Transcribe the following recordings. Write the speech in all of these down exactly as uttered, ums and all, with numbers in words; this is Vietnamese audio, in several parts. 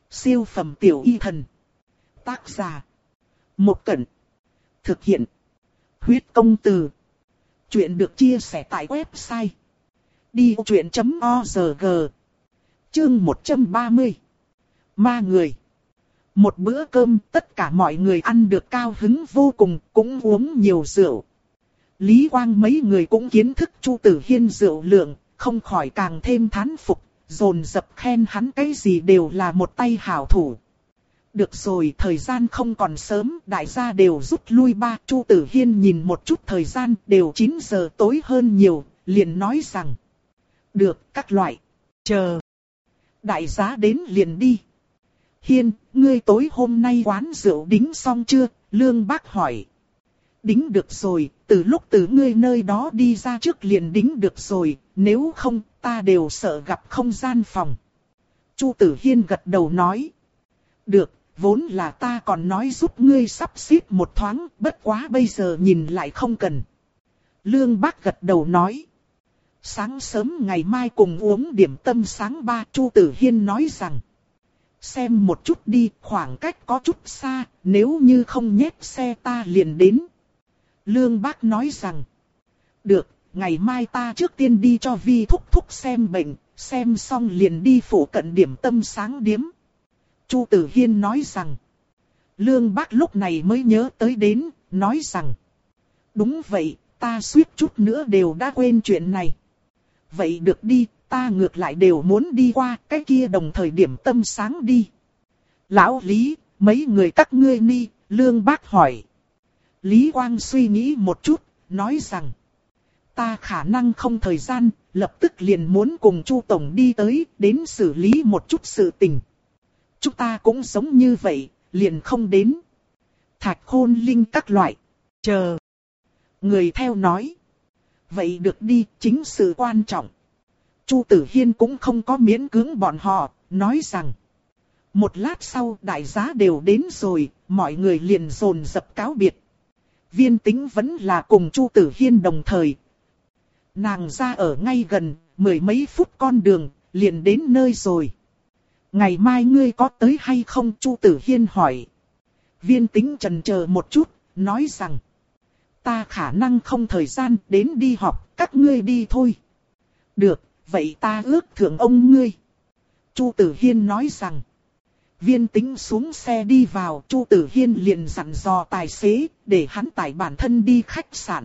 Siêu phẩm tiểu y thần. Tác giả. Một Cẩn. Thực hiện. Huyết công từ. Chuyện được chia sẻ tại website đi vô chuyện chấm org. Chương một trăm ba mươi. Ma người. Một bữa cơm tất cả mọi người ăn được cao hứng vô cùng, cũng uống nhiều rượu. Lý Quang mấy người cũng kiến thức Chu Tử Hiên rượu lượng, không khỏi càng thêm thán phục, dồn dập khen hắn cái gì đều là một tay hảo thủ. Được rồi, thời gian không còn sớm, đại gia đều rút lui ba. Chu Tử Hiên nhìn một chút thời gian, đều chín giờ tối hơn nhiều, liền nói rằng: được, các loại, chờ. Đại giá đến liền đi. Hiên, ngươi tối hôm nay quán rượu đính xong chưa? Lương Bác hỏi. Đính được rồi, từ lúc từ ngươi nơi đó đi ra trước liền đính được rồi, nếu không, ta đều sợ gặp không gian phòng. Chu Tử Hiên gật đầu nói. Được, vốn là ta còn nói giúp ngươi sắp xếp một thoáng, bất quá bây giờ nhìn lại không cần. Lương Bác gật đầu nói. Sáng sớm ngày mai cùng uống điểm tâm sáng ba. Chu Tử Hiên nói rằng. Xem một chút đi, khoảng cách có chút xa, nếu như không nhét xe ta liền đến. Lương Bác nói rằng. Được, ngày mai ta trước tiên đi cho Vi thúc thúc xem bệnh, xem xong liền đi phủ cận điểm tâm sáng điếm. Chu Tử Hiên nói rằng. Lương Bác lúc này mới nhớ tới đến, nói rằng. Đúng vậy, ta suýt chút nữa đều đã quên chuyện này. Vậy được đi, ta ngược lại đều muốn đi qua cái kia đồng thời điểm tâm sáng đi. Lão Lý, mấy người các ngươi ni? Lương Bác hỏi. Lý Quang suy nghĩ một chút, nói rằng. Ta khả năng không thời gian, lập tức liền muốn cùng Chu Tổng đi tới, đến xử lý một chút sự tình. Chúng ta cũng giống như vậy, liền không đến. Thạch Khôn Linh các loại. Chờ. Người theo nói. Vậy được đi, chính sự quan trọng. Chu Tử Hiên cũng không có miễn cưỡng bọn họ, nói rằng. Một lát sau đại giá đều đến rồi, mọi người liền dồn dập cáo biệt. Viên Tĩnh vẫn là cùng Chu Tử Hiên đồng thời. Nàng ra ở ngay gần, mười mấy phút con đường, liền đến nơi rồi. Ngày mai ngươi có tới hay không? Chu Tử Hiên hỏi. Viên Tĩnh chần chờ một chút, nói rằng. Ta khả năng không thời gian đến đi học, các ngươi đi thôi. Được, vậy ta ước thưởng ông ngươi. Chu Tử Hiên nói rằng. Viên Tĩnh xuống xe đi vào, Chu Tử Hiên liền dặn dò tài xế, để hắn tải bản thân đi khách sạn.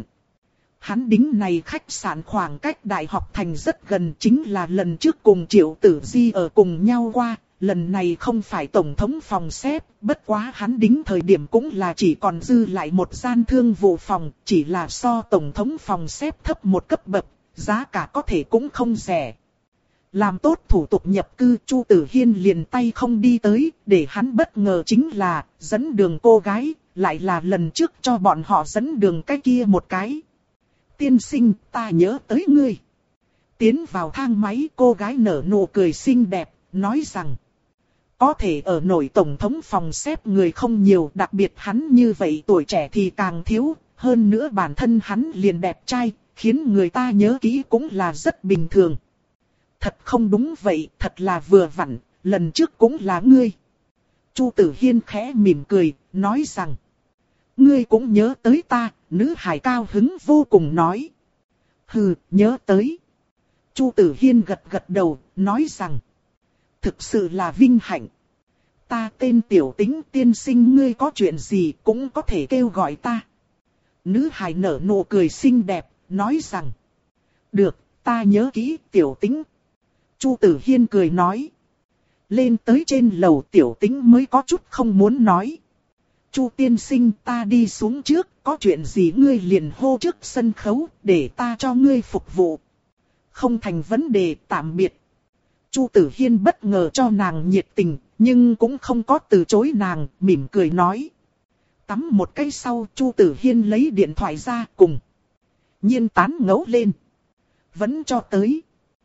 Hắn đính này khách sạn khoảng cách Đại học Thành rất gần, chính là lần trước cùng Triệu Tử Di ở cùng nhau qua, lần này không phải tổng thống phòng xếp, bất quá hắn đính thời điểm cũng là chỉ còn dư lại một gian thương vụ phòng, chỉ là so tổng thống phòng xếp thấp một cấp bậc, giá cả có thể cũng không rẻ. Làm tốt thủ tục nhập cư, Chu Tử Hiên liền tay không đi tới, để hắn bất ngờ chính là dẫn đường cô gái, lại là lần trước cho bọn họ dẫn đường cái kia một cái. Tiên sinh, ta nhớ tới ngươi. Tiến vào thang máy, cô gái nở nụ cười xinh đẹp, nói rằng. Có thể ở nổi tổng thống phòng xếp người không nhiều, đặc biệt hắn như vậy tuổi trẻ thì càng thiếu, hơn nữa bản thân hắn liền đẹp trai, khiến người ta nhớ kỹ cũng là rất bình thường. Thật không đúng vậy, thật là vừa vặn, lần trước cũng là ngươi. Chu Tử Hiên khẽ mỉm cười, nói rằng. Ngươi cũng nhớ tới ta, nữ hài cao hứng vô cùng nói. Hừ, nhớ tới. Chu Tử Hiên gật gật đầu, nói rằng. Thực sự là vinh hạnh. Ta tên Tiểu Tĩnh, tiên sinh, ngươi có chuyện gì cũng có thể kêu gọi ta. Nữ hài nở nụ cười xinh đẹp, nói rằng. Được, ta nhớ kỹ Tiểu Tĩnh. Chu Tử Hiên cười nói. Lên tới trên lầu Tiểu Tĩnh mới có chút không muốn nói. Chu tiên sinh, ta đi xuống trước, có chuyện gì ngươi liền hô trước sân khấu, để ta cho ngươi phục vụ. Không thành vấn đề, tạm biệt. Chu Tử Hiên bất ngờ cho nàng nhiệt tình, nhưng cũng không có từ chối nàng, mỉm cười nói. Tắm một cái sau, Chu Tử Hiên lấy điện thoại ra cùng. Nhiên tán ngấu lên. Vẫn cho tới.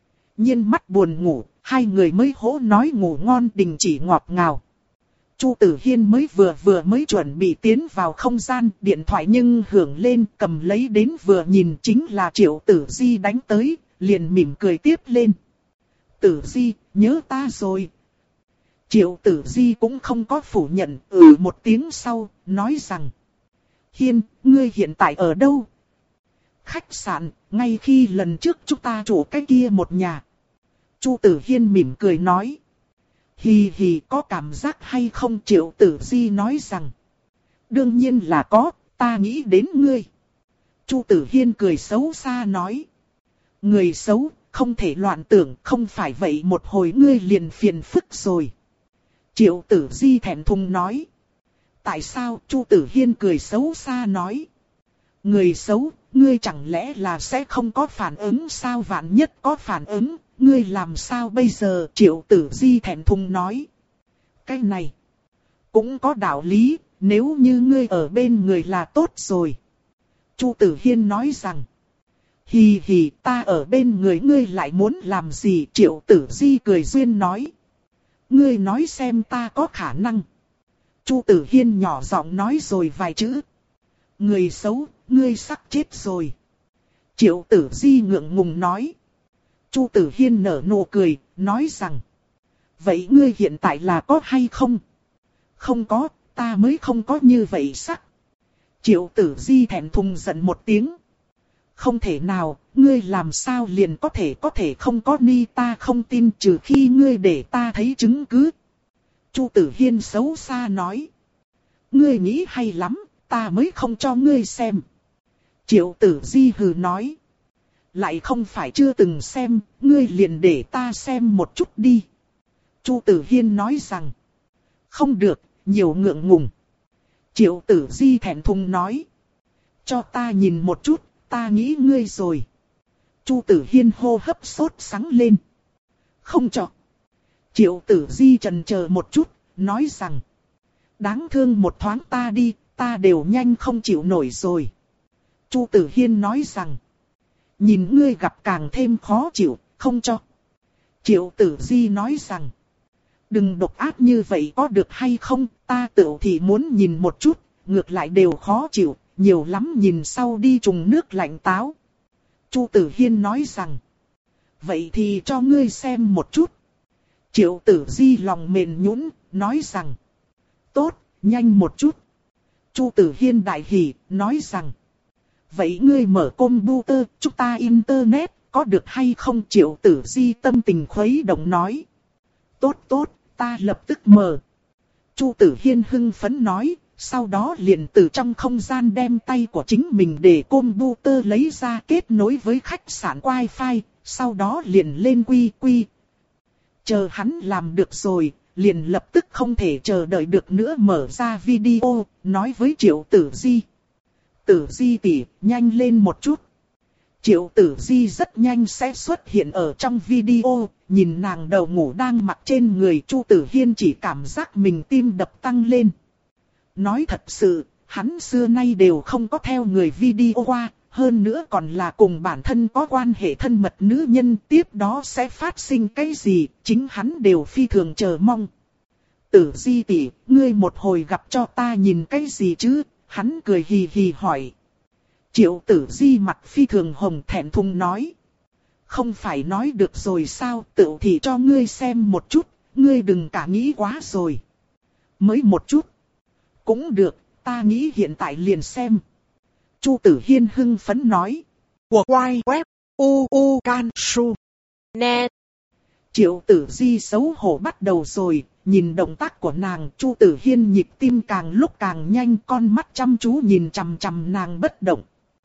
Nhiên mắt buồn ngủ, hai người mới hố nói ngủ ngon đình chỉ ngọt ngào. Chu Tử Hiên mới vừa vừa mới chuẩn bị tiến vào không gian, điện thoại nhưng hưởng lên, cầm lấy đến vừa nhìn chính là Triệu Tử Di đánh tới, liền mỉm cười tiếp lên. Tử Di, nhớ ta rồi. Triệu Tử Di cũng không có phủ nhận, ừ một tiếng sau, nói rằng. Hiên, ngươi hiện tại ở đâu? Khách sạn, ngay khi lần trước chúng ta chủ cái kia một nhà. Chu Tử Hiên mỉm cười nói. Hì hì, có cảm giác hay không? Triệu Tử Di nói rằng. Đương nhiên là có, ta nghĩ đến ngươi. Chu Tử Hiên cười xấu xa nói. Người xấu, không thể loạn tưởng, không phải vậy một hồi ngươi liền phiền phức rồi. Triệu Tử Di thẹn thùng nói. Tại sao? Chu Tử Hiên cười xấu xa nói. Người xấu, ngươi chẳng lẽ là sẽ không có phản ứng sao? Vạn nhất có phản ứng, ngươi làm sao bây giờ? Triệu Tử Di thẹn thùng nói. Cái này cũng có đạo lý, nếu như ngươi ở bên người là tốt rồi. Chu Tử Hiên nói rằng. Hì hì, ta ở bên người ngươi lại muốn làm gì? Triệu Tử Di cười duyên nói. Ngươi nói xem ta có khả năng. Chu Tử Hiên nhỏ giọng nói rồi vài chữ. Người xấu, ngươi sắp chết rồi. Triệu Tử Di ngượng ngùng nói. Chu Tử Hiên nở nụ cười, nói rằng. Vậy ngươi hiện tại là có hay không? Không có, ta mới không có như vậy sắc. Triệu Tử Di thẹn thùng giận một tiếng. Không thể nào, ngươi làm sao liền có thể có thể không có ni, ta không tin trừ khi ngươi để ta thấy chứng cứ. Chu Tử Hiên xấu xa nói. Ngươi nghĩ hay lắm, ta mới không cho ngươi xem. Triệu Tử Di hừ nói. Lại không phải chưa từng xem, ngươi liền để ta xem một chút đi. Chu Tử Hiên nói rằng. Không được, nhiều ngượng ngùng. Triệu Tử Di thẹn thùng nói. Cho ta nhìn một chút, ta nghĩ ngươi rồi. Chu Tử Hiên hô hấp sốt sắng lên. Không cho. Triệu Tử Di chần chờ một chút, nói rằng. Đáng thương một thoáng ta đi, ta đều nhanh không chịu nổi rồi. Chu Tử Hiên nói rằng. Nhìn ngươi gặp càng thêm khó chịu, không cho. Triệu Tử Di nói rằng. Đừng độc ác như vậy có được hay không, ta tự thì muốn nhìn một chút, ngược lại đều khó chịu, nhiều lắm nhìn sau đi trùng nước lạnh táo. Chu Tử Hiên nói rằng. Vậy thì cho ngươi xem một chút. Triệu Tử Di lòng mềm nhũn, nói rằng. Tốt, nhanh một chút. Chu Tử Hiên đại hỉ, nói rằng. Vậy ngươi mở computer, chúng ta internet, có được hay không? Triệu Tử Di tâm tình khuấy động nói. Tốt tốt, ta lập tức mở. Chu Tử Hiên hưng phấn nói, sau đó liền từ trong không gian đem tay của chính mình để computer lấy ra kết nối với khách sạn Wi-Fi, sau đó liền lên quy quy. Chờ hắn làm được rồi, liền lập tức không thể chờ đợi được nữa mở ra video, nói với Triệu Tử Di. Tử Di tỷ, nhanh lên một chút. Triệu Tử Di rất nhanh sẽ xuất hiện ở trong video, nhìn nàng đầu ngủ đang mặc trên người Chu Tử Hiên chỉ cảm giác mình tim đập tăng lên. Nói thật sự, hắn xưa nay đều không có theo người video qua, hơn nữa còn là cùng bản thân có quan hệ thân mật nữ nhân, tiếp đó sẽ phát sinh cái gì, chính hắn đều phi thường chờ mong. Tử Di tỷ, ngươi một hồi gặp cho ta nhìn cái gì chứ? Hắn cười hì hì hỏi. Triệu Tử Di mặt phi thường hồng thẹn thùng nói. Không phải nói được rồi sao, tự thì cho ngươi xem một chút, ngươi đừng cả nghĩ quá rồi. Mới một chút. Cũng được, ta nghĩ hiện tại liền xem. Chu Tử Hiên hưng phấn nói. Của quay web, u u can su, net. Triệu Tử Di xấu hổ bắt đầu rồi, nhìn động tác của nàng, Chu Tử Hiên nhịp tim càng lúc càng nhanh, con mắt chăm chú nhìn chằm chằm nàng bất động.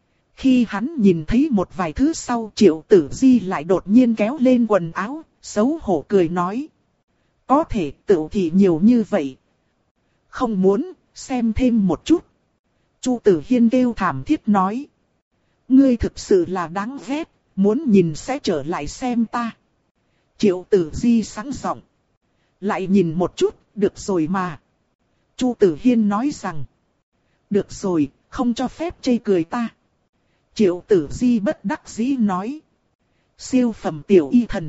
Khi hắn nhìn thấy một vài thứ sau, Triệu Tử Di lại đột nhiên kéo lên quần áo, xấu hổ cười nói. Có thể tự thì nhiều như vậy. Không muốn, xem thêm một chút. Chu Tử Hiên kêu thảm thiết nói. Ngươi thực sự là đáng ghét, muốn nhìn sẽ trở lại xem ta. Triệu Tử Di sẵn giọng. Lại nhìn một chút, được rồi mà. Chu Tử Hiên nói rằng. Được rồi, không cho phép chê cười ta. Triệu Tử Di bất đắc dĩ nói. Siêu phẩm tiểu y thần.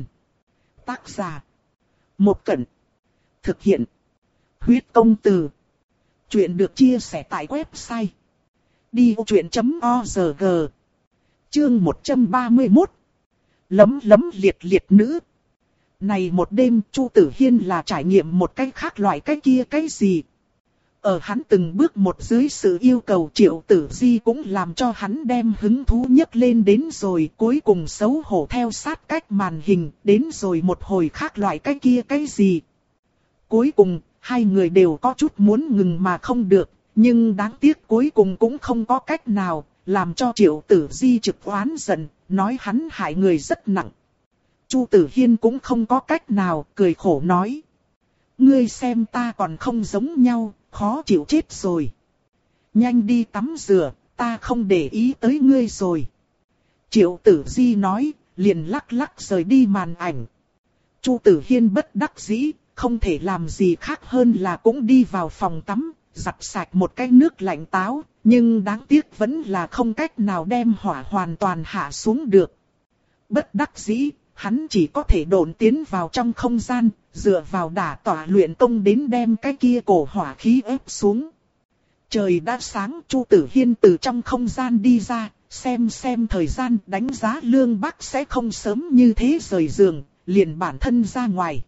Tác giả. Một Cẩn. Thực hiện. Huyết công từ. Chuyện được chia sẻ tại website. đi vô chuyện chấm org. Chương một trăm ba mươi mốt. Lấm lấm liệt liệt nữ. Này một đêm Chu Tử Hiên là trải nghiệm một cái khác loại cái kia cái gì. Ở hắn từng bước một dưới sự yêu cầu Triệu Tử Di cũng làm cho hắn đem hứng thú nhất lên đến rồi cuối cùng xấu hổ theo sát cách màn hình đến rồi một hồi khác loại cái kia cái gì. Cuối cùng hai người đều có chút muốn ngừng mà không được, nhưng đáng tiếc cuối cùng cũng không có cách nào, làm cho Triệu Tử Di trực oán giận, nói hắn hại người rất nặng. Chu Tử Hiên cũng không có cách nào, cười khổ nói. Ngươi xem ta còn không giống nhau, khó chịu chết rồi. Nhanh đi tắm rửa, ta không để ý tới ngươi rồi. Triệu Tử Di nói, liền lắc lắc rời đi màn ảnh. Chu Tử Hiên bất đắc dĩ, không thể làm gì khác hơn là cũng đi vào phòng tắm, giặt sạch một cái nước lạnh táo, nhưng đáng tiếc vẫn là không cách nào đem hỏa hoàn toàn hạ xuống được. Bất đắc dĩ, hắn chỉ có thể độn tiến vào trong không gian, dựa vào đả tỏa luyện công đến đem cái kia cổ hỏa khí ép xuống. Trời đã sáng, Chu Tử Hiên từ trong không gian đi ra, xem xem thời gian, đánh giá Lương Bắc sẽ không sớm như thế rời giường, liền bản thân ra ngoài.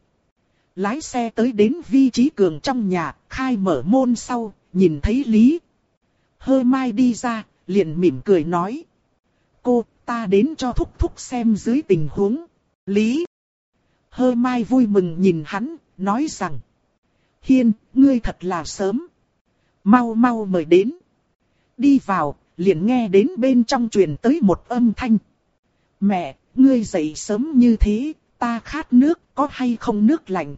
Lái xe tới đến Vi Chí Cường trong nhà, khai mở môn sau, nhìn thấy Lý Hơ Mai đi ra, liền mỉm cười nói. Cô, ta đến cho thúc thúc xem dưới tình huống. Lý Hơ Mai vui mừng nhìn hắn, nói rằng. Hiên, ngươi thật là sớm. Mau mau mời đến. Đi vào, liền nghe đến bên trong truyền tới một âm thanh. Mẹ, ngươi dậy sớm như thế, ta khát nước, có hay không nước lạnh?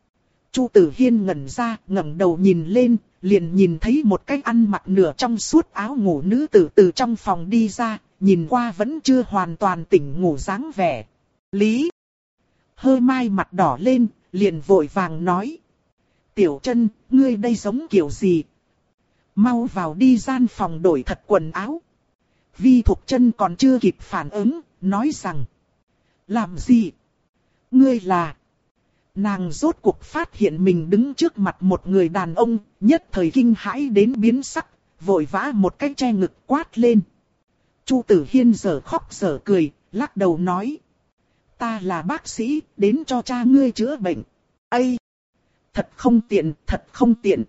Chu Tử Hiên ngẩn ra, ngẩng đầu nhìn lên, liền nhìn thấy một cái ăn mặc nửa trong suốt áo ngủ nữ tử từ trong phòng đi ra, nhìn qua vẫn chưa hoàn toàn tỉnh ngủ dáng vẻ. Lý Hơ Mai mặt đỏ lên, liền vội vàng nói. Tiểu Chân, ngươi đây giống kiểu gì? Mau vào đi gian phòng đổi thật quần áo. Vi Thục Chân còn chưa kịp phản ứng, nói rằng. Làm gì? Ngươi là... Nàng rốt cuộc phát hiện mình đứng trước mặt một người đàn ông, nhất thời kinh hãi đến biến sắc, vội vã một cái che ngực quát lên. Chu Tử Hiên giờ khóc giờ cười, lắc đầu nói. Ta là bác sĩ, đến cho cha ngươi chữa bệnh. Ây! Thật không tiện, thật không tiện.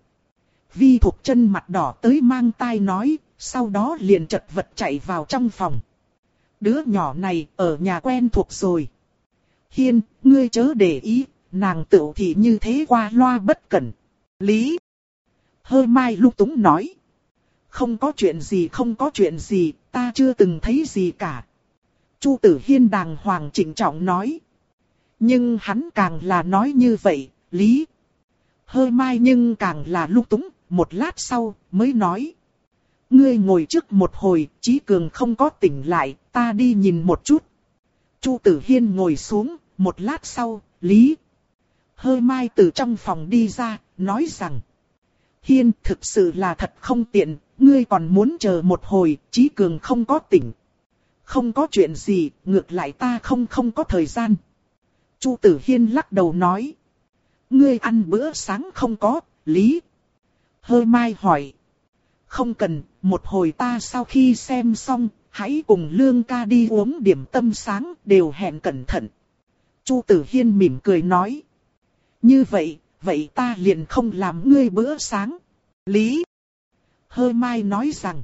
Vi Thục Chân mặt đỏ tới mang tai nói, sau đó liền chật vật chạy vào trong phòng. Đứa nhỏ này ở nhà quen thuộc rồi. Hiên, ngươi chớ để ý. Nàng tự thì như thế qua loa bất cẩn. Lý Hơ Mai lung túng nói. Không có chuyện gì không có chuyện gì, ta chưa từng thấy gì cả. Chu Tử Hiên đàng hoàng trịnh trọng nói. Nhưng hắn càng là nói như vậy, Lý Hơ Mai nhưng càng là lung túng, một lát sau mới nói. Ngươi ngồi trước một hồi, Chí Cường không có tỉnh lại, ta đi nhìn một chút. Chu Tử Hiên ngồi xuống, một lát sau, Lý Hơ Mai từ trong phòng đi ra, nói rằng. Hiên, thực sự là thật không tiện, ngươi còn muốn chờ một hồi, Chí Cường không có tỉnh. Không có chuyện gì, ngược lại ta không không có thời gian. Chu Tử Hiên lắc đầu nói. Ngươi ăn bữa sáng không có, Lý Hơ Mai hỏi. Không cần, một hồi ta sau khi xem xong, hãy cùng Lương ca đi uống điểm tâm sáng, đều hẹn cẩn thận. Chu Tử Hiên mỉm cười nói. Như vậy, vậy ta liền không làm ngươi bữa sáng. Lý Hơ Mai nói rằng.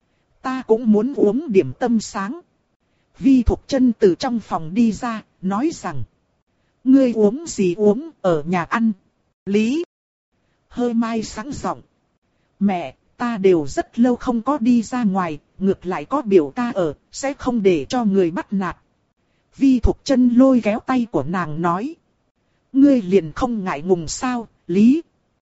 Ta cũng muốn uống điểm tâm sáng. Vi Thục Chân từ trong phòng đi ra, nói rằng. Ngươi uống gì uống, ở nhà ăn. Lý Hơ Mai sáng giọng. Mẹ, ta đều rất lâu không có đi ra ngoài, ngược lại có biểu ca ở, sẽ không để cho người bắt nạt. Vi Thục Chân lôi kéo tay của nàng nói. Ngươi liền không ngại ngùng sao, Lý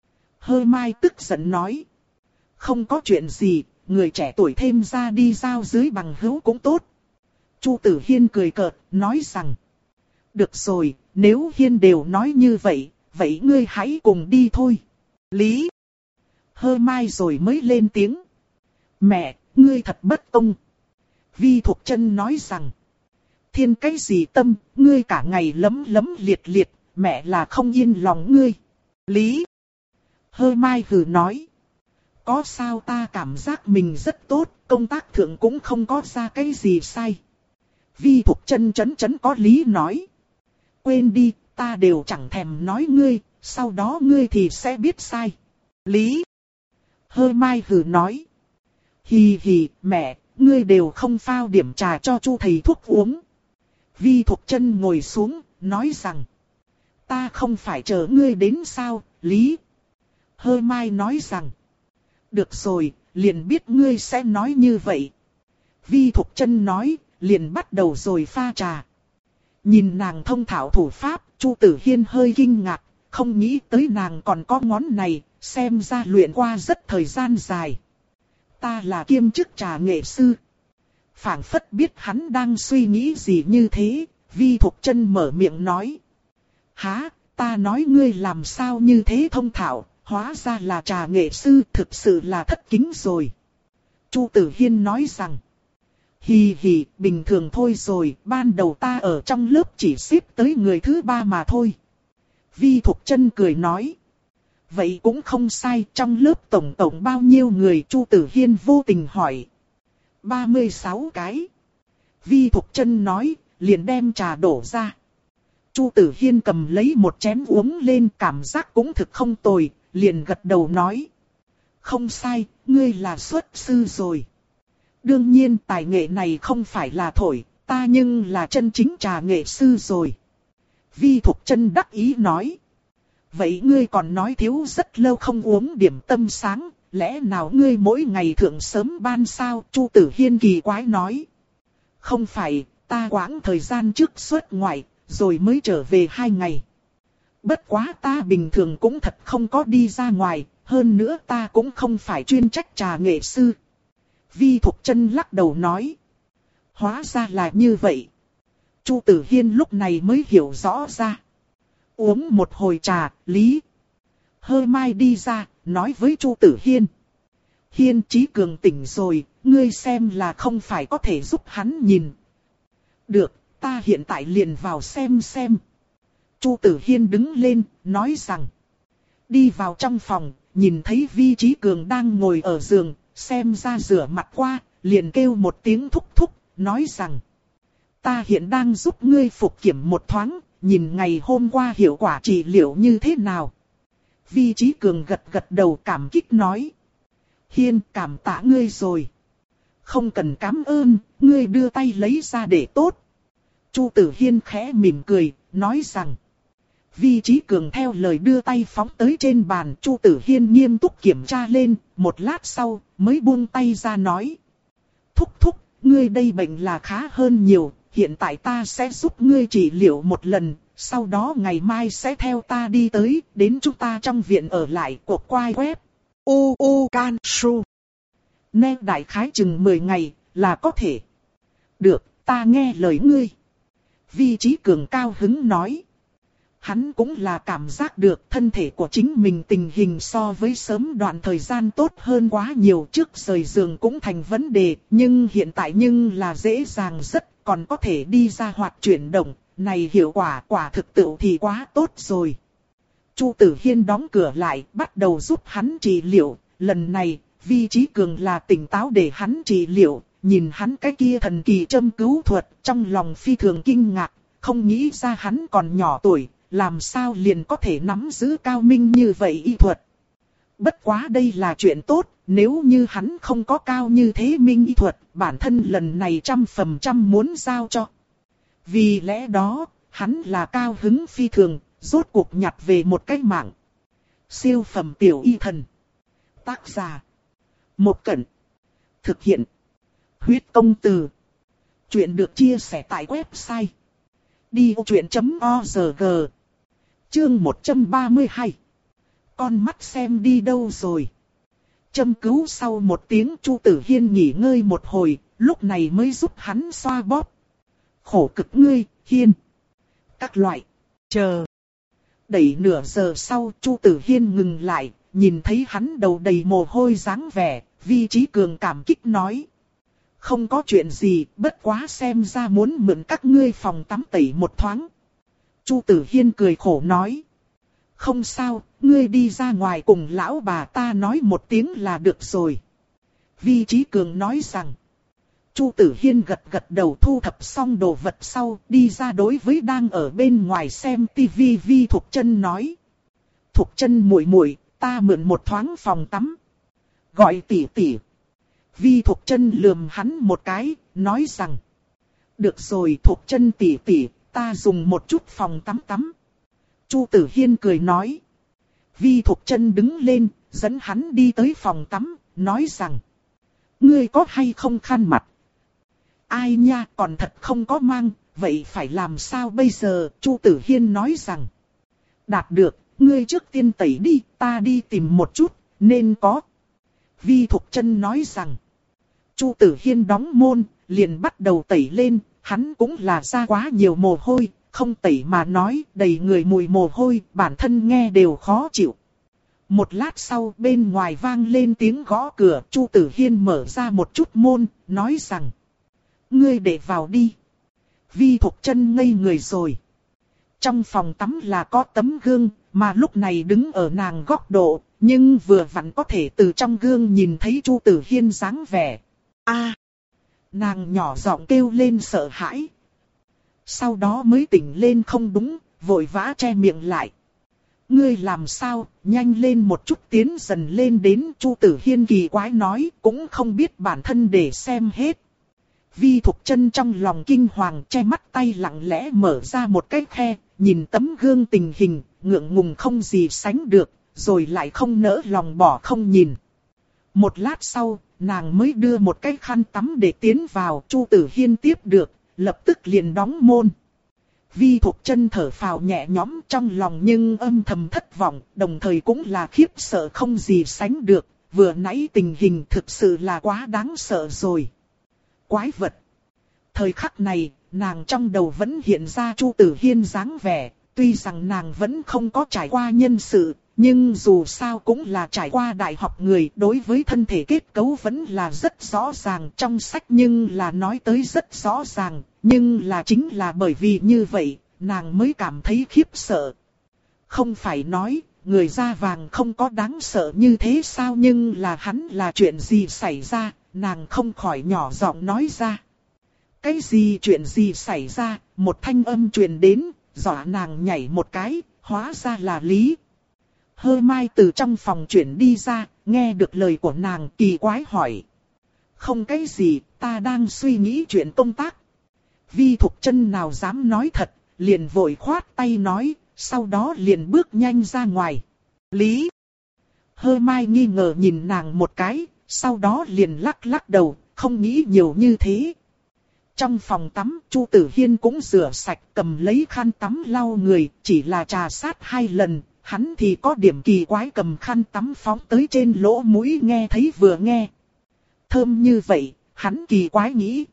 Hơ Mai tức giận nói. Không có chuyện gì, người trẻ tuổi thêm ra đi giao dưới bằng hữu cũng tốt. Chu Tử Hiên cười cợt, nói rằng. Được rồi, nếu Hiên đều nói như vậy, vậy ngươi hãy cùng đi thôi. Lý Hơ Mai rồi mới lên tiếng. Mẹ, ngươi thật bất công. Vi Thục Chân nói rằng. Thiên cái gì tâm, ngươi cả ngày lấm lấm liệt liệt, mẹ là không yên lòng ngươi. Lý Hơ Mai hừ nói. Có sao ta cảm giác mình rất tốt, công tác thượng cũng không có ra cái gì sai. Vi Thục Chân chấn chấn có lý nói. Quên đi, ta đều chẳng thèm nói ngươi, sau đó ngươi thì sẽ biết sai. Lý Hơ Mai hừ nói. Hì hì, mẹ, ngươi đều không phao điểm trà cho Chu thầy thuốc uống. Vi Thục Chân ngồi xuống, nói rằng. Ta không phải chờ ngươi đến sao, Lý Hơ Mai nói rằng. Được rồi, liền biết ngươi sẽ nói như vậy. Vi Thục Chân nói, liền bắt đầu rồi pha trà. Nhìn nàng thông thạo thủ pháp, Chu Tử Hiên hơi kinh ngạc, không nghĩ tới nàng còn có ngón này, xem ra luyện qua rất thời gian dài. Ta là kiêm chức trà nghệ sư. Phảng phất biết hắn đang suy nghĩ gì như thế, Vi Thục Chân mở miệng nói. Hả, ta nói ngươi làm sao như thế thông thạo, hóa ra là trà nghệ sư, thực sự là thất kính rồi. Chu Tử Hiên nói rằng. Hì hì, bình thường thôi rồi, ban đầu ta ở trong lớp chỉ xếp tới người thứ ba mà thôi. Vi Thục Chân cười nói. Vậy cũng không sai, trong lớp tổng tổng bao nhiêu người? Chu Tử Hiên vô tình hỏi. ba mươi sáu cái. Vi Thục Chân nói, liền đem trà đổ ra. Chu Tử Hiên cầm lấy một chén uống lên, cảm giác cũng thực không tồi, liền gật đầu nói. Không sai, ngươi là xuất sư rồi. Đương nhiên tài nghệ này không phải là thổi, ta nhưng là chân chính trà nghệ sư rồi. Vi Thục Chân đắc ý nói. Vậy ngươi còn nói thiếu rất lâu không uống điểm tâm sáng, lẽ nào ngươi mỗi ngày thượng sớm ban sao? Chu Tử Hiên kỳ quái nói. Không phải, ta quãng thời gian trước xuất ngoại, rồi mới trở về hai ngày. Bất quá ta bình thường cũng thật không có đi ra ngoài, hơn nữa ta cũng không phải chuyên trách trà nghệ sư. Vi Thục Chân lắc đầu nói. Hóa ra là như vậy. Chu Tử Hiên lúc này mới hiểu rõ ra. Uống một hồi trà, Lý Hơ Mai đi ra, nói với Chu Tử Hiên. Hiên Chí Cường tỉnh rồi, ngươi xem là không phải có thể giúp hắn nhìn. Được, ta hiện tại liền vào xem xem. Chu Tử Hiên đứng lên, nói rằng. Đi vào trong phòng, nhìn thấy Vi Chí Cường đang ngồi ở giường, xem ra rửa mặt qua, liền kêu một tiếng thúc thúc, nói rằng. Ta hiện đang giúp ngươi phục kiểm một thoáng, nhìn ngày hôm qua hiệu quả trị liệu như thế nào. Vi Chí Cường gật gật đầu cảm kích nói. Hiên, cảm tạ ngươi rồi. Không cần cảm ơn, ngươi đưa tay lấy ra để tốt. Chu Tử Hiên khẽ mỉm cười, nói rằng. Vi Chí Cường theo lời đưa tay phóng tới trên bàn. Chu Tử Hiên nghiêm túc kiểm tra lên, một lát sau mới buông tay ra nói. Thúc thúc, ngươi đây bệnh là khá hơn nhiều, hiện tại ta sẽ giúp ngươi trị liệu một lần, sau đó ngày mai sẽ theo ta đi tới, đến chúng ta trong viện ở lại. Cuộc quay web u u can su Nên đại khái chừng mười ngày là có thể. Được, ta nghe lời ngươi. Vi Chí Cường cao hứng nói. Hắn cũng là cảm giác được thân thể của chính mình tình hình so với sớm đoạn thời gian tốt hơn quá nhiều, trước rời giường cũng thành vấn đề, nhưng hiện tại nhưng là dễ dàng rất, còn có thể đi ra hoạt chuyển động, này hiệu quả quả thực tự thì quá tốt rồi. Chu Tử Hiên đóng cửa lại, bắt đầu giúp hắn trị liệu, lần này, Vi Chí Cường là tỉnh táo để hắn trị liệu, nhìn hắn cái kia thần kỳ châm cứu thuật, trong lòng phi thường kinh ngạc, không nghĩ ra hắn còn nhỏ tuổi. Làm sao liền có thể nắm giữ cao minh như vậy y thuật. Bất quá đây là chuyện tốt, nếu như hắn không có cao như thế minh y thuật, bản thân lần này trăm phần trăm muốn giao cho. Vì lẽ đó, hắn là cao hứng phi thường, rốt cuộc nhặt về một cái mạng. Siêu phẩm tiểu y thần. Tác giả. Một Cẩn. Thực hiện. Huyết công từ. Chuyện được chia sẻ tại website. đi ô chuyện chấm o rờ gờ. Chương một trăm ba mươi hai. Con mắt xem đi đâu rồi. Châm cứu sau một tiếng, Chu Tử Hiên nghỉ ngơi một hồi, lúc này mới giúp hắn xoa bóp. Khổ cực ngươi, Hiên. Các loại. Chờ. Đẩy nửa giờ sau, Chu Tử Hiên ngừng lại, nhìn thấy hắn đầu đầy mồ hôi dáng vẻ, Vi Chí Cường cảm kích nói. Không có chuyện gì, bất quá xem ra muốn mượn các ngươi phòng tắm tẩy một thoáng. Chu Tử Hiên cười khổ nói. Không sao, ngươi đi ra ngoài cùng lão bà ta nói một tiếng là được rồi. Vi Chí Cường nói rằng. Chu Tử Hiên gật gật đầu, thu thập xong đồ vật sau, đi ra đối với đang ở bên ngoài xem tivi Vi Thục Chân nói. Thục Chân muội muội, ta mượn một thoáng phòng tắm. Gọi tỷ tỷ. Vi Thục Chân lườm hắn một cái, nói rằng. Được rồi Thục Chân tỷ tỷ, ta dùng một chút phòng tắm tắm. Chu Tử Hiên cười nói. Vi Thục Chân đứng lên, dẫn hắn đi tới phòng tắm, nói rằng. Ngươi có hay không khăn mặt? Ai nha, còn thật không có mang, vậy phải làm sao bây giờ? Chu Tử Hiên nói rằng. Đạt được, ngươi trước tiên tẩy đi, ta đi tìm một chút, nên có. Vi Thục Chân nói rằng. Chu Tử Hiên đóng môn, liền bắt đầu tẩy lên, hắn cũng là ra quá nhiều mồ hôi, không tẩy mà nói, đầy người mùi mồ hôi, bản thân nghe đều khó chịu. Một lát sau bên ngoài vang lên tiếng gõ cửa, Chu Tử Hiên mở ra một chút môn, nói rằng. Ngươi để vào đi. Vi Thục Chân ngây người rồi. Trong phòng tắm là có tấm gương, mà lúc này đứng ở nàng góc độ, nhưng vừa vặn có thể từ trong gương nhìn thấy Chu Tử Hiên dáng vẻ. A, nàng nhỏ giọng kêu lên sợ hãi. Sau đó mới tỉnh lên không đúng, vội vã che miệng lại. Ngươi làm sao, nhanh lên một chút tiến dần lên đến. Chu Tử Hiên kỳ quái nói, cũng không biết bản thân để xem hết. Vi Thục Chân trong lòng kinh hoàng che mắt tay lặng lẽ mở ra một cái khe, nhìn tấm gương tình hình, ngượng ngùng không gì sánh được, rồi lại không nỡ lòng bỏ không nhìn. Một lát sau, nàng mới đưa một cái khăn tắm để tiến vào, Chu Tử Hiên tiếp được, lập tức liền đóng môn. Vi Thục Chân thở phào nhẹ nhõm trong lòng nhưng âm thầm thất vọng, đồng thời cũng là khiếp sợ không gì sánh được, vừa nãy tình hình thực sự là quá đáng sợ rồi. Quái vật. Thời khắc này, nàng trong đầu vẫn hiện ra Chu Tử Hiên dáng vẻ, tuy rằng nàng vẫn không có trải qua nhân sự, nhưng dù sao cũng là trải qua đại học người, đối với thân thể kết cấu vẫn là rất rõ ràng, trong sách nhưng là nói tới rất rõ ràng, nhưng là chính là bởi vì như vậy, nàng mới cảm thấy khiếp sợ. Không phải nói, người da vàng không có đáng sợ như thế sao, nhưng là hắn là chuyện gì xảy ra, nàng không khỏi nhỏ giọng nói ra. Cái gì chuyện gì xảy ra, một thanh âm truyền đến, dọa nàng nhảy một cái, hóa ra là Lý. Hơ Mai từ trong phòng chuyển đi ra, nghe được lời của nàng kỳ quái hỏi. Không cái gì, ta đang suy nghĩ chuyện công tác. Vi Thục Chân nào dám nói thật, liền vội khoát tay nói, sau đó liền bước nhanh ra ngoài. Lý. Hơ Mai nghi ngờ nhìn nàng một cái, sau đó liền lắc lắc đầu, không nghĩ nhiều như thế. Trong phòng tắm, Chu Tử Hiên cũng rửa sạch, cầm lấy khăn tắm lau người, chỉ là trà sát hai lần, hắn thì có điểm kỳ quái cầm khăn tắm phóng tới trên lỗ mũi nghe thấy vừa nghe. Thơm như vậy, hắn kỳ quái nghĩ.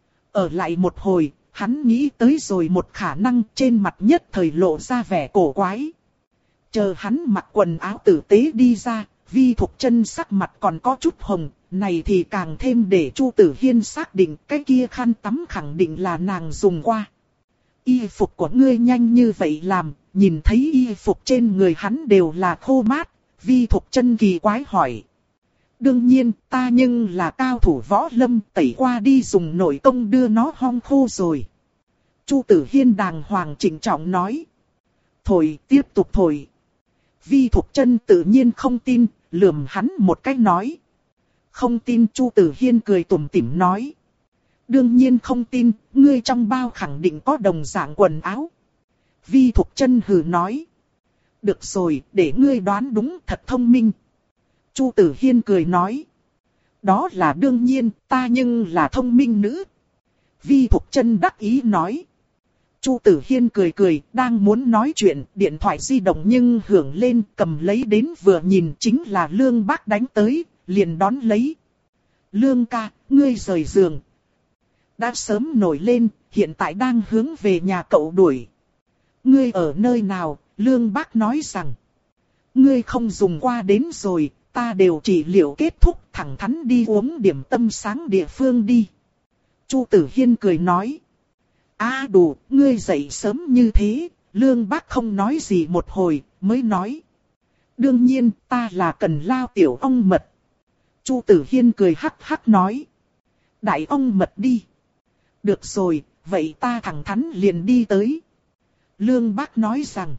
Ở lại một hồi, hắn nghĩ tới rồi một khả năng trên mặt nhất thời lộ ra vẻ cổ quái. Chờ hắn mặc quần áo tử tế đi ra, Vi Thục Chân sắc mặt còn có chút hồng, này thì càng thêm để Chu Tử Hiên xác định cái kia khăn tắm khẳng định là nàng dùng qua. Y phục của ngươi nhanh như vậy làm, nhìn thấy y phục trên người hắn đều là khô mát, Vi Thục Chân kỳ quái hỏi. Đương nhiên, ta nhưng là cao thủ võ lâm, tẩy qua đi dùng nội công đưa nó hong khô rồi. Chu Tử Hiên đàng hoàng trịnh trọng nói. Thổi, tiếp tục thổi. Vi Thục Chân tự nhiên không tin, lườm hắn một cái nói. Không tin. Chu Tử Hiên cười tủm tỉm nói. Đương nhiên không tin, ngươi trong bao khẳng định có đồng dạng quần áo. Vi Thục Chân hừ nói. Được rồi, để ngươi đoán đúng, thật thông minh. Chu Tử Hiên cười nói. Đó là đương nhiên, ta nhưng là thông minh nữ. Vi Thục Chân đắc ý nói. Chu Tử Hiên cười cười, đang muốn nói chuyện, điện thoại di động nhưng hưởng lên, cầm lấy đến vừa nhìn chính là Lương Bác đánh tới, liền đón lấy. Lương ca, ngươi rời giường. Đã sớm nổi lên, hiện tại đang hướng về nhà cậu đuổi. Ngươi ở nơi nào? Lương Bác nói rằng. Ngươi không dùng qua đến rồi, ta đều trị liệu kết thúc, thẳng thắn đi uống điểm tâm sáng địa phương đi. Chu Tử Hiên cười nói. À đủ, ngươi dậy sớm như thế, Lương Bác không nói gì một hồi, mới nói. Đương nhiên, ta là cần lao tiểu ong mật. Chu Tử Hiên cười hắc hắc nói. Đại ông mật đi. Được rồi, vậy ta thẳng thắn liền đi tới. Lương Bác nói rằng.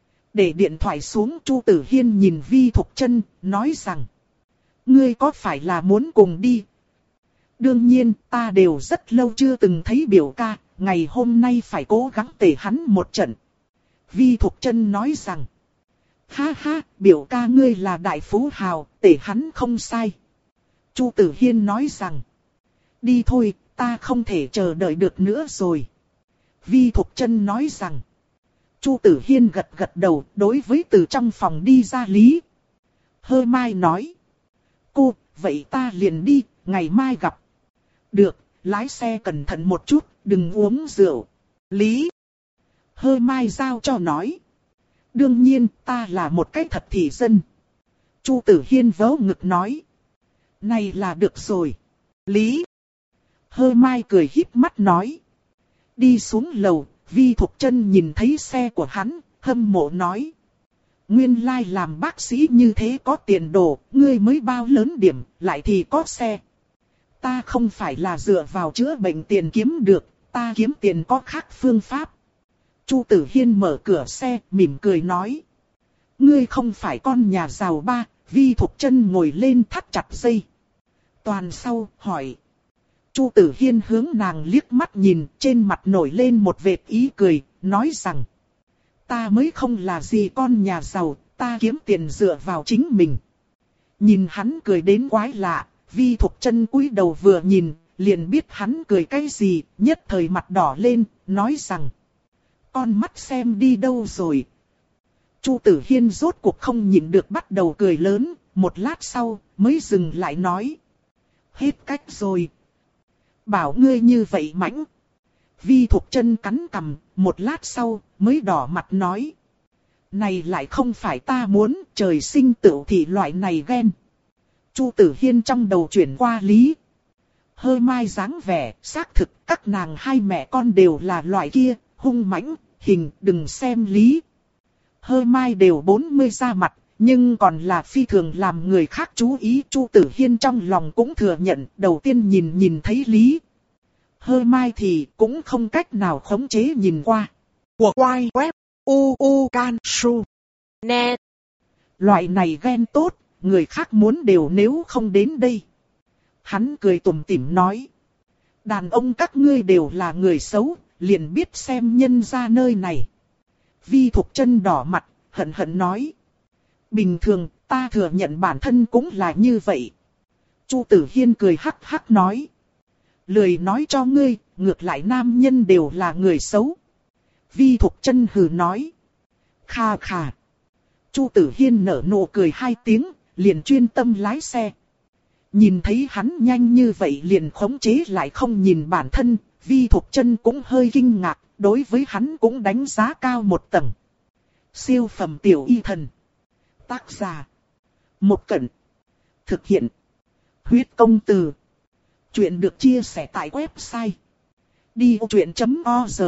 Để điện thoại xuống, Chu Tử Hiên nhìn Vi Thục Chân, nói rằng. Ngươi có phải là muốn cùng đi? Đương nhiên, ta đều rất lâu chưa từng thấy biểu ca, ngày hôm nay phải cố gắng tể hắn một trận. Vi Thục Chân nói rằng. Ha ha, biểu ca ngươi là đại phú hào, tể hắn không sai. Chu Tử Hiên nói rằng. Đi thôi, ta không thể chờ đợi được nữa rồi. Vi Thục Chân nói rằng. Chu Tử Hiên gật gật đầu, đối với từ trong phòng đi ra Lý Hơ Mai nói. Cô, vậy ta liền đi, ngày mai gặp. Được, lái xe cẩn thận một chút, đừng uống rượu. Lý Hơ Mai giao cho nói. Đương nhiên, ta là một cái thật thị dân. Chu Tử Hiên vớ ngực nói. Này là được rồi. Lý Hơ Mai cười híp mắt nói. Đi xuống lầu, Vi Thục Chân nhìn thấy xe của hắn, hâm mộ nói. Nguyên lai làm bác sĩ như thế có tiền đồ, ngươi mới bao lớn điểm, lại thì có xe. Ta không phải là dựa vào chữa bệnh tiền kiếm được, ta kiếm tiền có khác phương pháp. Chu Tử Hiên mở cửa xe, mỉm cười nói. Ngươi không phải con nhà giàu ba. Vi Thục Chân ngồi lên thắt chặt dây toàn sau, hỏi. Chu Tử Hiên hướng nàng liếc mắt nhìn, trên mặt nổi lên một vệt ý cười, nói rằng. Ta mới không là gì con nhà giàu, ta kiếm tiền dựa vào chính mình. Nhìn hắn cười đến quái lạ, Vi Thục Chân cúi đầu vừa nhìn, liền biết hắn cười cái gì, nhất thời mặt đỏ lên, nói rằng. Con mắt xem đi đâu rồi. Chu Tử Hiên rốt cuộc không nhịn được bắt đầu cười lớn, một lát sau, mới dừng lại nói. Hết cách rồi. Bảo ngươi như vậy mãnh. Vi Thục Chân cắn cằm, một lát sau, mới đỏ mặt nói. Này lại không phải ta muốn, trời sinh tựu thị loại này ghen. Chu Tử Hiên trong đầu chuyển qua Lý Hơ Mai dáng vẻ, xác thực các nàng hai mẹ con đều là loại kia, hung mãnh, hình đừng xem Lý Hơ Mai đều bốn mươi ra mặt, nhưng còn là phi thường làm người khác chú ý. Chu Tử Hiên trong lòng cũng thừa nhận, đầu tiên nhìn nhìn thấy Lý Hơ Mai thì cũng không cách nào khống chế nhìn qua. Của quay web u u can su net. Loại này ghen tốt, người khác muốn đều nếu không đến đây. Hắn cười tủm tỉm nói. Đàn ông các ngươi đều là người xấu, liền biết xem nhân ra nơi này. Vi Thục Chân đỏ mặt, hận hận nói. Bình thường, ta thừa nhận bản thân cũng là như vậy. Chu Tử Hiên cười hắc hắc nói. Lười nói cho ngươi, ngược lại nam nhân đều là người xấu. Vi Thục Chân hừ nói. Kha kha. Chu Tử Hiên nở nụ cười hai tiếng, liền chuyên tâm lái xe. Nhìn thấy hắn nhanh như vậy liền khống chế lại không nhìn bản thân, Vi Thục Chân cũng hơi kinh ngạc, đối với hắn cũng đánh giá cao một tầng. Siêu phẩm tiểu y thần. Tác giả. Một Cẩn. Thực hiện. Huyết công từ. Chuyện được chia sẻ tại website. đi ô chuyện chấm org.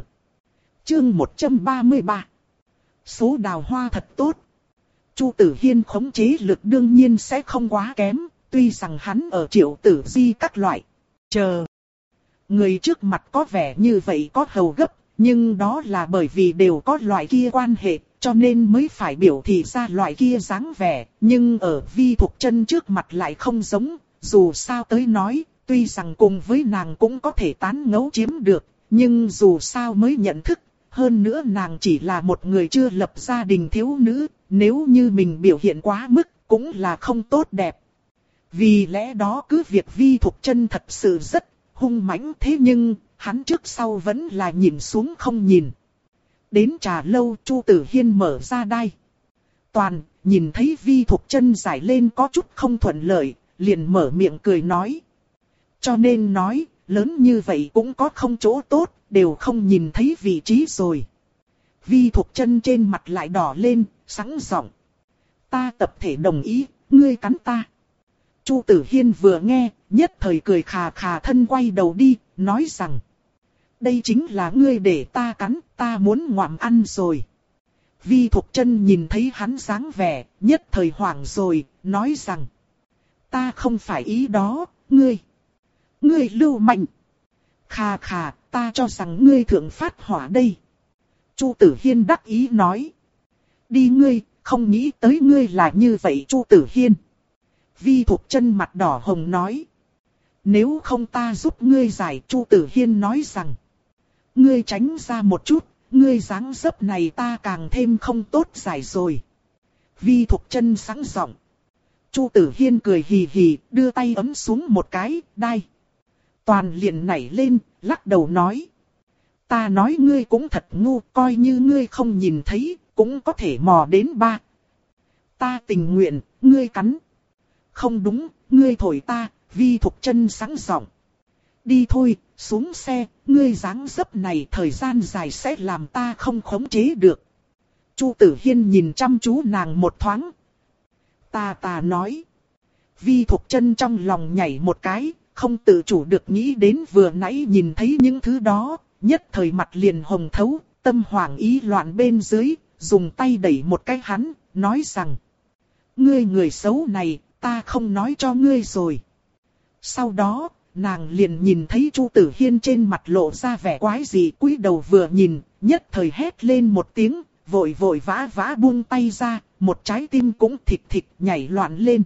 Chương một trăm ba mươi ba. Số đào hoa thật tốt. Chu Tử Hiên khống chế lực đương nhiên sẽ không quá kém, tuy rằng hắn ở Triệu Tử Di các loại. Chờ. Người trước mặt có vẻ như vậy có hầu gấp, nhưng đó là bởi vì đều có loại kia quan hệ, cho nên mới phải biểu thị ra loại kia dáng vẻ. Nhưng ở Vi Thục Chân trước mặt lại không giống, dù sao tới nói, tuy rằng cùng với nàng cũng có thể tán ngẫu chiếm được, nhưng dù sao mới nhận thức. Hơn nữa nàng chỉ là một người chưa lập gia đình thiếu nữ, nếu như mình biểu hiện quá mức, cũng là không tốt đẹp. Vì lẽ đó cứ việc Vi Thục Chân thật sự rất hung mãnh, thế nhưng, hắn trước sau vẫn là nhìn xuống không nhìn. Đến trà lâu, Chu Tử Hiên mở ra đai toàn, nhìn thấy Vi Thục Chân giải lên có chút không thuận lợi, liền mở miệng cười nói. Cho nên nói, lớn như vậy cũng có không chỗ tốt, đều không nhìn thấy vị trí rồi. Vi Thục Chân trên mặt lại đỏ lên, sẵn giọng. Ta tập thể đồng ý, ngươi cắn ta. Chu Tử Hiên vừa nghe, nhất thời cười khà khà thân quay đầu đi, nói rằng. Đây chính là ngươi để ta cắn, ta muốn ngoạm ăn rồi. Vi Thục Chân nhìn thấy hắn dáng vẻ, nhất thời hoảng rồi, nói rằng. Ta không phải ý đó, ngươi. Ngươi lưu manh. Khà khà, ta cho rằng ngươi thượng phát hỏa đây. Chu Tử Hiên đắc ý nói. Đi ngươi, không nghĩ tới ngươi là như vậy Chu Tử Hiên. Vi Thục Chân mặt đỏ hồng nói. Nếu không ta giúp ngươi giải. Chu Tử Hiên nói rằng. Ngươi tránh ra một chút, ngươi dáng dấp này ta càng thêm không tốt giải rồi. Vi Thục Chân sáng giọng. Chu Tử Hiên cười hì hì, đưa tay ấm xuống một cái, đai. Toàn liền nảy lên, lắc đầu nói. Ta nói ngươi cũng thật ngu, coi như ngươi không nhìn thấy, cũng có thể mò đến ba. Ta tình nguyện, ngươi cắn. Không đúng, ngươi thổi ta. Vi Thục Chân sáng giọng. Đi thôi, xuống xe, ngươi dáng dấp này thời gian dài sẽ làm ta không khống chế được. Chu Tử Hiên nhìn chăm chú nàng một thoáng. Ta ta nói. Vi Thục Chân trong lòng nhảy một cái, không tự chủ được nghĩ đến vừa nãy nhìn thấy những thứ đó, nhất thời mặt liền hồng thấu, tâm hoảng ý loạn bên dưới, dùng tay đẩy một cái hắn, nói rằng. Ngươi người xấu này, ta không nói cho ngươi rồi. Sau đó, nàng liền nhìn thấy Chu Tử Hiên trên mặt lộ ra vẻ quái dị, cúi đầu vừa nhìn, nhất thời hét lên một tiếng, vội vội vã vã buông tay ra, một trái tim cũng thịch thịch nhảy loạn lên.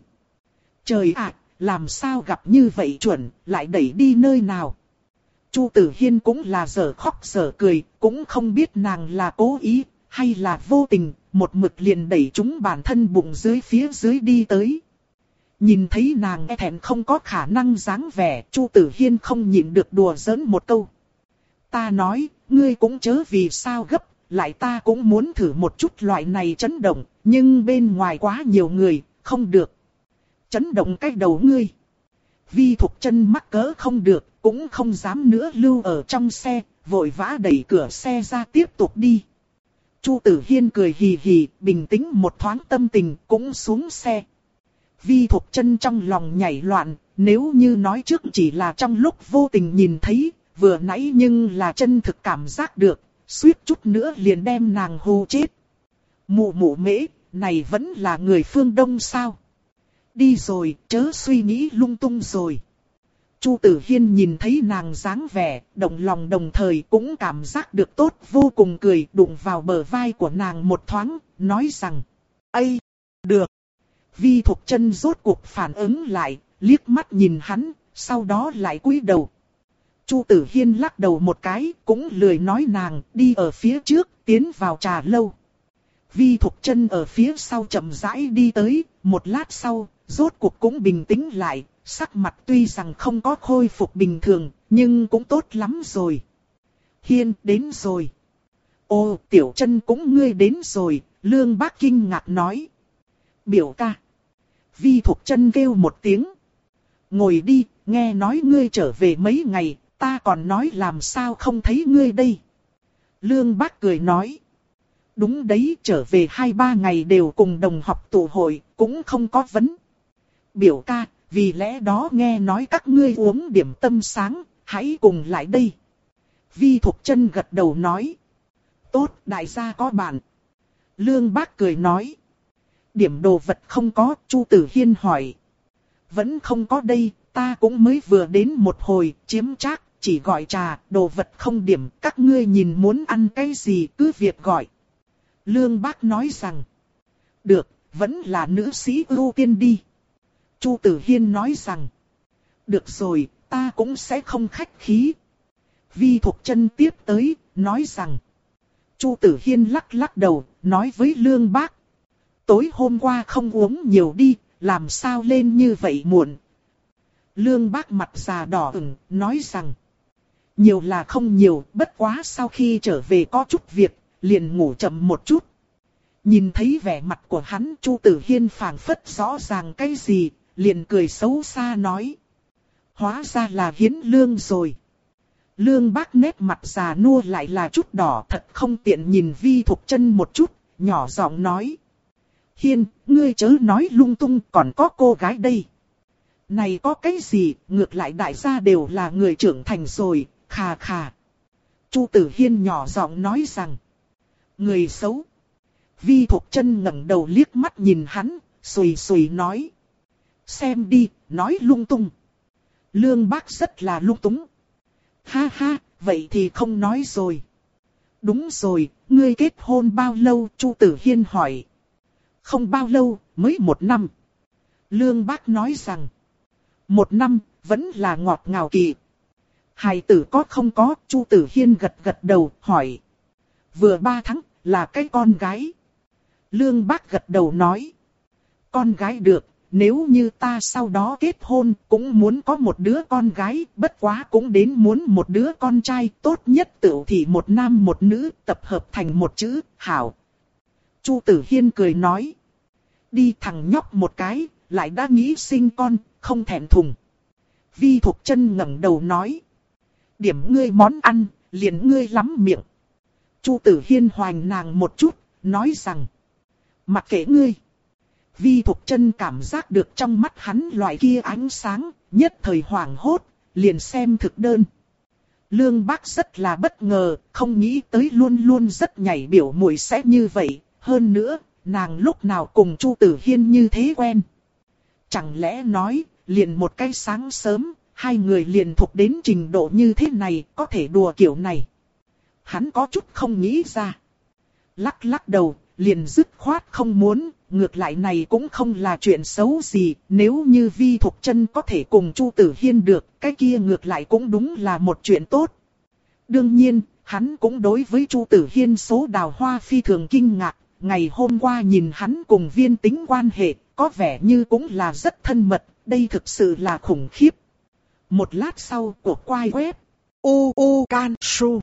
Trời ạ, làm sao gặp như vậy chuẩn, lại đẩy đi nơi nào? Chu Tử Hiên cũng là dở khóc dở cười, cũng không biết nàng là cố ý, hay là vô tình, một mực liền đẩy chúng bản thân bụng dưới phía dưới đi tới. Nhìn thấy nàng e thẹn không có khả năng dáng vẻ, Chu Tử Hiên không nhịn được đùa giỡn một câu. Ta nói, ngươi cũng chớ vì sao gấp, lại ta cũng muốn thử một chút loại này chấn động, nhưng bên ngoài quá nhiều người, không được. Chấn động cái đầu ngươi. Vi Thục Chân mắc cỡ không được, cũng không dám nữa lưu ở trong xe, vội vã đẩy cửa xe ra tiếp tục đi. Chu Tử Hiên cười hì hì, bình tĩnh một thoáng tâm tình, cũng xuống xe. Vi Thục Chân trong lòng nhảy loạn, nếu như nói trước chỉ là trong lúc vô tình nhìn thấy, vừa nãy nhưng là chân thực cảm giác được, suýt chút nữa liền đem nàng hù chết. Mụ mụ mễ, này vẫn là người phương Đông sao? Đi rồi, chớ suy nghĩ lung tung rồi. Chu Tử Hiên nhìn thấy nàng dáng vẻ, động lòng đồng thời cũng cảm giác được tốt vô cùng, cười đụng vào bờ vai của nàng một thoáng, nói rằng. Ây, được. Vi Thục Chân rốt cuộc phản ứng lại, liếc mắt nhìn hắn, sau đó lại cúi đầu. Chu Tử Hiên lắc đầu một cái, cũng lười nói nàng, đi ở phía trước, tiến vào trà lâu. Vi Thục Chân ở phía sau chậm rãi đi tới, một lát sau, rốt cuộc cũng bình tĩnh lại, sắc mặt tuy rằng không có khôi phục bình thường, nhưng cũng tốt lắm rồi. Hiên, đến rồi. Ô, Tiểu Chân cũng ngươi đến rồi, Lương Bác kinh ngạc nói. Biểu ca. Vi Thục Chân kêu một tiếng. Ngồi đi, nghe nói ngươi trở về mấy ngày, ta còn nói làm sao không thấy ngươi đây. Lương Bác cười nói. Đúng đấy, trở về hai ba ngày đều cùng đồng học tụ hội, cũng không có vấn. Biểu ca, vì lẽ đó nghe nói các ngươi uống điểm tâm sáng, hãy cùng lại đây. Vi Thục Chân gật đầu nói. Tốt, đại gia có bạn. Lương Bác cười nói. Điểm đồ vật không có, Chu Tử Hiên hỏi. Vẫn không có đây, ta cũng mới vừa đến một hồi, chiếm trác, chỉ gọi trà, đồ vật không điểm, các ngươi nhìn muốn ăn cái gì cứ việc gọi. Lương Bác nói rằng. Được, vẫn là nữ sĩ ưu tiên đi. Chu Tử Hiên nói rằng. Được rồi, ta cũng sẽ không khách khí. Vi Thục Chân tiếp tới, nói rằng. Chu Tử Hiên lắc lắc đầu, nói với Lương Bác. Tối hôm qua không uống nhiều đi, làm sao lên như vậy muộn. Lương Bác mặt già đỏ ửng, nói rằng. Nhiều là không nhiều, bất quá sau khi trở về có chút việc, liền ngủ chậm một chút. Nhìn thấy vẻ mặt của hắn, Chu Tử Hiên phảng phất rõ ràng cái gì, liền cười xấu xa nói. Hóa ra là Hiến Lương rồi. Lương Bác nét mặt già nua lại là chút đỏ, thật không tiện nhìn Vi Thục Chân một chút, nhỏ giọng nói. Hiên, ngươi chớ nói lung tung, còn có cô gái đây. Này có cái gì, ngược lại đại gia đều là người trưởng thành rồi, khà khà. Chu Tử Hiên nhỏ giọng nói rằng. Người xấu. Vi Thục Chân ngẩng đầu liếc mắt nhìn hắn, xùi xùi nói. Xem đi, nói lung tung. Lương Bác rất là lung túng. Ha ha, vậy thì không nói rồi. Đúng rồi, ngươi kết hôn bao lâu? Chu Tử Hiên hỏi. Không bao lâu, mới một năm. Lương Bác nói rằng. Một năm, vẫn là ngọt ngào kỳ. Hài tử có không có? Chu Tử Hiên gật gật đầu, hỏi. Vừa ba tháng, là cái con gái. Lương Bác gật đầu nói. Con gái được, nếu như ta sau đó kết hôn, cũng muốn có một đứa con gái, bất quá cũng đến muốn một đứa con trai, tốt nhất tựu thì một nam một nữ, tập hợp thành một chữ, hảo. Chu Tử Hiên cười nói. Đi thằng nhóc một cái, lại đã nghĩ sinh con, không thèm thùng. Vi Thục Chân ngẩng đầu nói. Điểm ngươi món ăn, liền ngươi lắm miệng. Chu Tử Hiên hoành nàng một chút, nói rằng. Mặc kệ ngươi. Vi Thục Chân cảm giác được trong mắt hắn loại kia ánh sáng, nhất thời hoảng hốt, liền xem thực đơn. Lương Bác rất là bất ngờ, không nghĩ tới luôn luôn rất nhảy biểu muội sẽ như vậy. Hơn nữa, nàng lúc nào cùng Chu Tử Hiên như thế quen. Chẳng lẽ nói, liền một cái sáng sớm, hai người liền thuộc đến trình độ như thế này, có thể đùa kiểu này. Hắn có chút không nghĩ ra. Lắc lắc đầu, liền dứt khoát không muốn, ngược lại này cũng không là chuyện xấu gì, nếu như Vi Thục Chân có thể cùng Chu Tử Hiên được, cái kia ngược lại cũng đúng là một chuyện tốt. Đương nhiên, hắn cũng đối với Chu Tử Hiên số đào hoa phi thường kinh ngạc, ngày hôm qua nhìn hắn cùng Viên Tĩnh quan hệ, có vẻ như cũng là rất thân mật, đây thực sự là khủng khiếp. Một lát sau, của quai web, u u can su.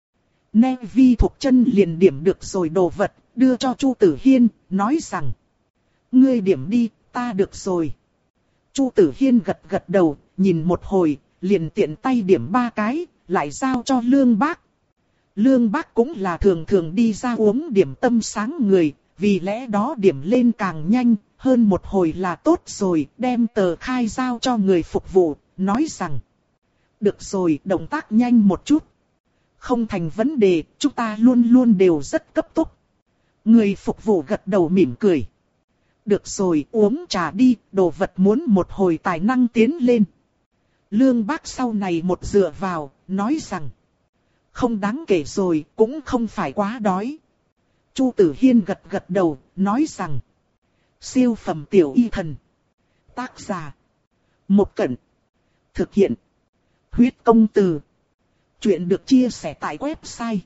Nè Vi Thục Chân liền điểm được rồi đồ vật, đưa cho Chu Tử Hiên, nói rằng. Ngươi điểm đi, ta được rồi. Chu Tử Hiên gật gật đầu, nhìn một hồi, liền tiện tay điểm ba cái, lại giao cho Lương Bác. Lương Bác cũng là thường thường đi ra uống điểm tâm sáng người, vì lẽ đó điểm lên càng nhanh, hơn một hồi là tốt rồi, đem tờ khai giao cho người phục vụ, nói rằng. Được rồi, động tác nhanh một chút. Không thành vấn đề, chúng ta luôn luôn đều rất cấp tốc. Người phục vụ gật đầu mỉm cười. Được rồi, uống trà đi, đồ vật muốn một hồi tài năng tiến lên. Lương Bác sau này một dựa vào, nói rằng. Không đáng kể rồi, cũng không phải quá đói. Chu Tử Hiên gật gật đầu, nói rằng. Siêu phẩm tiểu y thần. Tác giả. Một Cẩn. Thực hiện. Huyết công từ. Chuyện được chia sẻ tại website.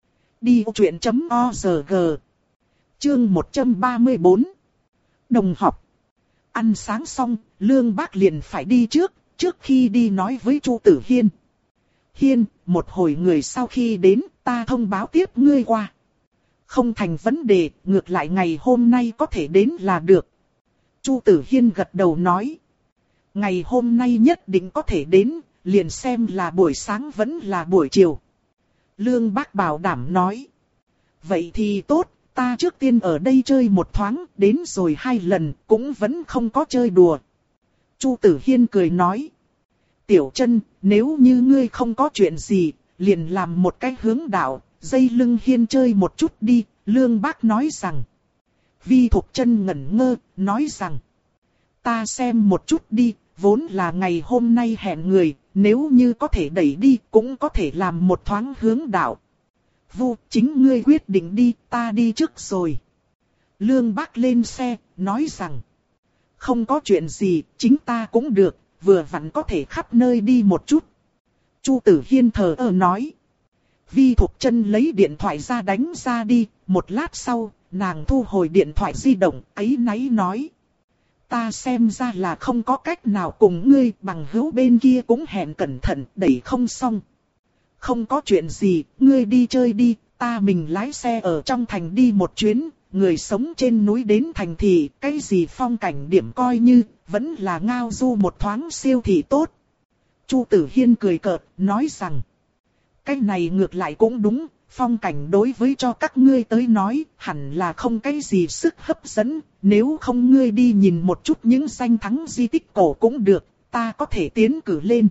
đi ô chuyện chấm org. Chương một trăm ba mươi bốn. Đồng học. Ăn sáng xong, Lương Bác liền phải đi trước, trước khi đi nói với Chu Tử Hiên. Hiên, một hồi người sau khi đến, ta thông báo tiếp ngươi qua. Không thành vấn đề, ngược lại ngày hôm nay có thể đến là được. Chu Tử Hiên gật đầu nói. Ngày hôm nay nhất định có thể đến, liền xem là buổi sáng vẫn là buổi chiều. Lương Bác bảo đảm nói. Vậy thì tốt, ta trước tiên ở đây chơi một thoáng, đến rồi hai lần, cũng vẫn không có chơi đùa. Chu Tử Hiên cười nói. Tiểu Chân, nếu như ngươi không có chuyện gì, liền làm một cái hướng đạo, dây lưng Hiên chơi một chút đi, Lương Bác nói rằng. Vi Thục Chân ngẩn ngơ, nói rằng. Ta xem một chút đi, vốn là ngày hôm nay hẹn người, nếu như có thể đẩy đi, cũng có thể làm một thoáng hướng đạo. Vu, chính ngươi quyết định đi, ta đi trước rồi. Lương Bác lên xe, nói rằng. Không có chuyện gì, chính ta cũng được, vừa vặn có thể khắp nơi đi một chút. Chu Tử Hiên thờ ơ nói. Vi Thục Chân lấy điện thoại ra đánh ra đi, một lát sau, nàng thu hồi điện thoại di động, áy náy nói. Ta xem ra là không có cách nào cùng ngươi, bằng hữu bên kia cũng hẹn cẩn thận, đẩy không xong. Không có chuyện gì, ngươi đi chơi đi, ta mình lái xe ở trong thành đi một chuyến, người sống trên núi đến thành thị, cái gì phong cảnh điểm coi như, vẫn là ngao du một thoáng siêu thị tốt. Chu Tử Hiên cười cợt, nói rằng, cái này ngược lại cũng đúng, phong cảnh đối với cho các ngươi tới nói, hẳn là không cái gì sức hấp dẫn, nếu không ngươi đi nhìn một chút những danh thắng di tích cổ cũng được, ta có thể tiến cử lên.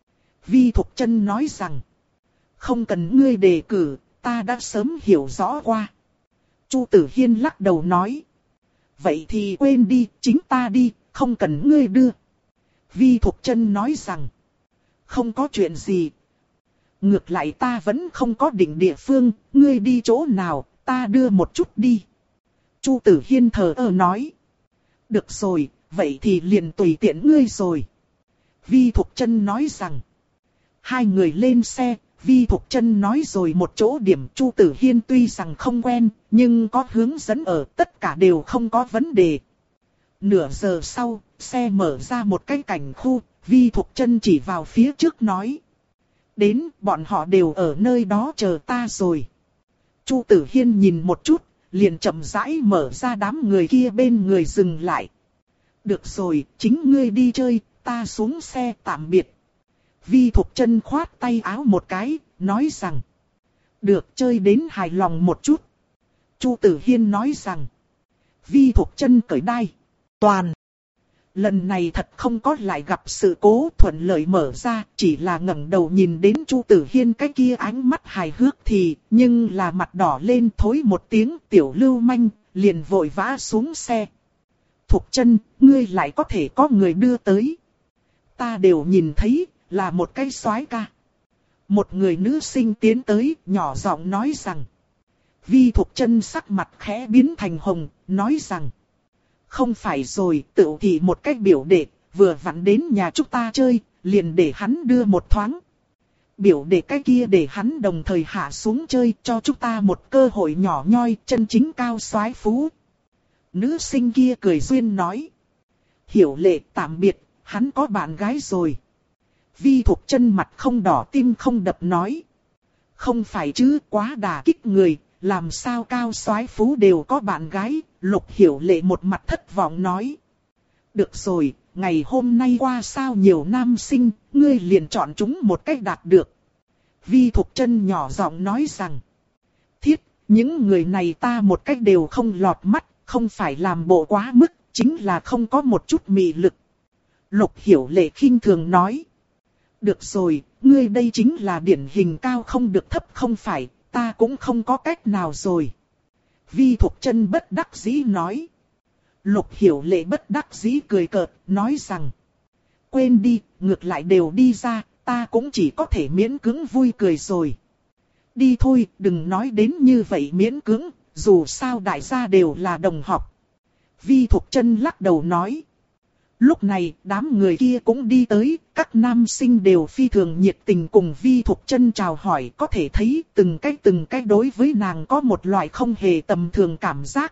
Vi Thục Chân nói rằng, không cần ngươi đề cử, ta đã sớm hiểu rõ qua. Chu Tử Hiên lắc đầu nói, vậy thì quên đi, chính ta đi, không cần ngươi đưa. Vi Thục Chân nói rằng, Không có chuyện gì. Ngược lại ta vẫn không có định địa phương, ngươi đi chỗ nào, ta đưa một chút đi. Chu Tử Hiên thờ ơ nói. Được rồi, vậy thì liền tùy tiện ngươi rồi. Vi Thục Chân nói rằng. Hai người lên xe, Vi Thục Chân nói rồi một chỗ điểm. Chu Tử Hiên tuy rằng không quen, nhưng có hướng dẫn ở, tất cả đều không có vấn đề. Nửa giờ sau, xe mở ra một cái cảnh khu, Vi Thục Chân chỉ vào phía trước nói. Đến, bọn họ đều ở nơi đó chờ ta rồi. Chu Tử Hiên nhìn một chút, liền chậm rãi mở ra đám người kia bên người dừng lại. Được rồi, chính ngươi đi chơi, ta xuống xe tạm biệt. Vi Thục Chân khoát tay áo một cái, nói rằng. Được, chơi đến hài lòng một chút. Chu Tử Hiên nói rằng. Vi Thục Chân cởi đai. Toàn. Lần này thật không có lại gặp sự cố, thuận lợi mở ra, chỉ là ngẩng đầu nhìn đến Chu Tử Hiên cái kia ánh mắt hài hước thì, nhưng là mặt đỏ lên thối một tiếng tiểu lưu manh, liền vội vã xuống xe. Thục Chân, ngươi lại có thể có người đưa tới. Ta đều nhìn thấy, là một cái soái ca. Một người nữ sinh tiến tới, nhỏ giọng nói rằng. Vi Thục Chân sắc mặt khẽ biến thành hồng, nói rằng. Không phải rồi, tự thị một cách biểu đệ, vừa vặn đến nhà chúng ta chơi, liền để hắn đưa một thoáng. Biểu đệ cái kia để hắn đồng thời hạ xuống chơi, cho chúng ta một cơ hội nhỏ nhoi, chân chính cao soái phú. Nữ sinh kia cười duyên nói. Hiểu Lệ tạm biệt, hắn có bạn gái rồi. Vi Thục Chân mặt không đỏ tim không đập nói. Không phải chứ, quá đả kích người, làm sao cao soái phú đều có bạn gái. Lục Hiểu Lệ một mặt thất vọng nói. Được rồi, ngày hôm nay qua sao nhiều nam sinh, ngươi liền chọn chúng một cách đạt được. Vi Thục Chân nhỏ giọng nói rằng. Thiết, những người này ta một cách đều không lọt mắt, không phải làm bộ quá mức, chính là không có một chút mị lực. Lục Hiểu Lệ khinh thường nói. Được rồi, ngươi đây chính là điển hình cao không được thấp không phải, ta cũng không có cách nào rồi. Vi Thục Chân bất đắc dĩ nói. Lục Hiểu Lệ bất đắc dĩ cười cợt, nói rằng. Quên đi, ngược lại đều đi ra, ta cũng chỉ có thể miễn cưỡng vui cười rồi. Đi thôi, đừng nói đến như vậy miễn cưỡng, dù sao đại gia đều là đồng học. Vi Thục Chân lắc đầu nói. Lúc này, đám người kia cũng đi tới, các nam sinh đều phi thường nhiệt tình cùng Vi Thục Chân chào hỏi, có thể thấy từng cái từng cái đối với nàng có một loại không hề tầm thường cảm giác.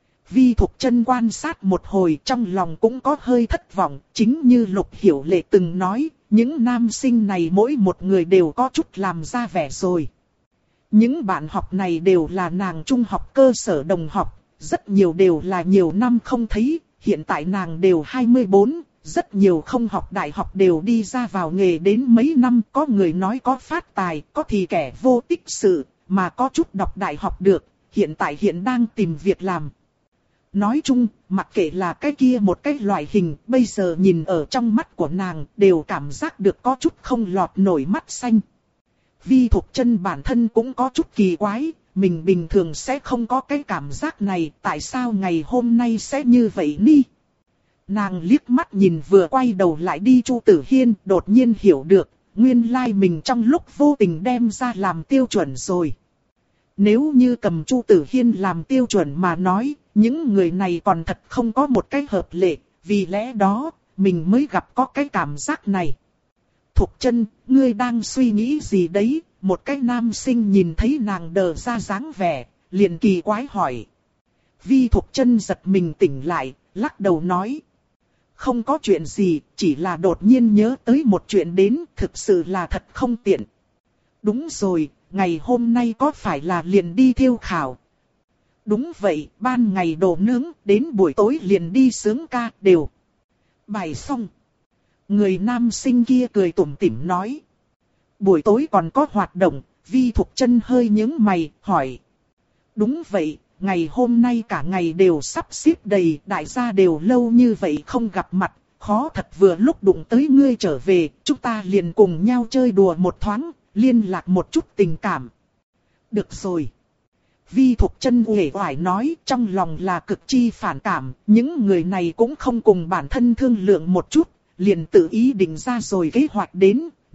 Vi Thục Chân quan sát một hồi trong lòng cũng có hơi thất vọng, chính như Lục Hiểu Lệ từng nói, những nam sinh này mỗi một người đều có chút làm ra vẻ rồi. Những bạn học này đều là nàng trung học cơ sở đồng học, rất nhiều đều là nhiều năm không thấy. Hiện tại nàng đều hai mươi bốn, rất nhiều không học đại học đều đi ra vào nghề đến mấy năm. Có người nói có phát tài, có thì kẻ vô tích sự, mà có chút đọc đại học được, hiện tại hiện đang tìm việc làm. Nói chung, mặc kệ là cái kia một cái loại hình, bây giờ nhìn ở trong mắt của nàng, đều cảm giác được có chút không lọt nổi mắt xanh. Vi Thục Chân bản thân cũng có chút kỳ quái. Mình bình thường sẽ không có cái cảm giác này, tại sao ngày hôm nay sẽ như vậy ni? Nàng liếc mắt nhìn vừa quay đầu lại đi Chu Tử Hiên, đột nhiên hiểu được, nguyên lai mình trong lúc vô tình đem ra làm tiêu chuẩn rồi. Nếu như cầm Chu Tử Hiên làm tiêu chuẩn mà nói, những người này còn thật không có một cái hợp lệ, vì lẽ đó, mình mới gặp có cái cảm giác này. Thục Chân, ngươi đang suy nghĩ gì đấy? Một cái nam sinh nhìn thấy nàng đờ ra dáng vẻ, liền kỳ quái hỏi. Vi Thục Chân giật mình tỉnh lại, lắc đầu nói. Không có chuyện gì, chỉ là đột nhiên nhớ tới một chuyện đến, thực sự là thật không tiện. Đúng rồi, ngày hôm nay có phải là liền đi thiêu khảo? Đúng vậy, ban ngày đồ nướng, đến buổi tối liền đi sướng ca, đều. Bài xong. Người nam sinh kia cười tủm tỉm nói. Buổi tối còn có hoạt động, Vi Thục Chân hơi nhướng mày, hỏi. Đúng vậy, ngày hôm nay cả ngày đều sắp xếp đầy, đại gia đều lâu như vậy không gặp mặt, khó thật vừa lúc đụng tới ngươi trở về, chúng ta liền cùng nhau chơi đùa một thoáng, liên lạc một chút tình cảm. Được rồi. Vi Thục Chân uể oải nói, trong lòng là cực chi phản cảm, những người này cũng không cùng bản thân thương lượng một chút, liền tự ý định ra rồi kế hoạch đến.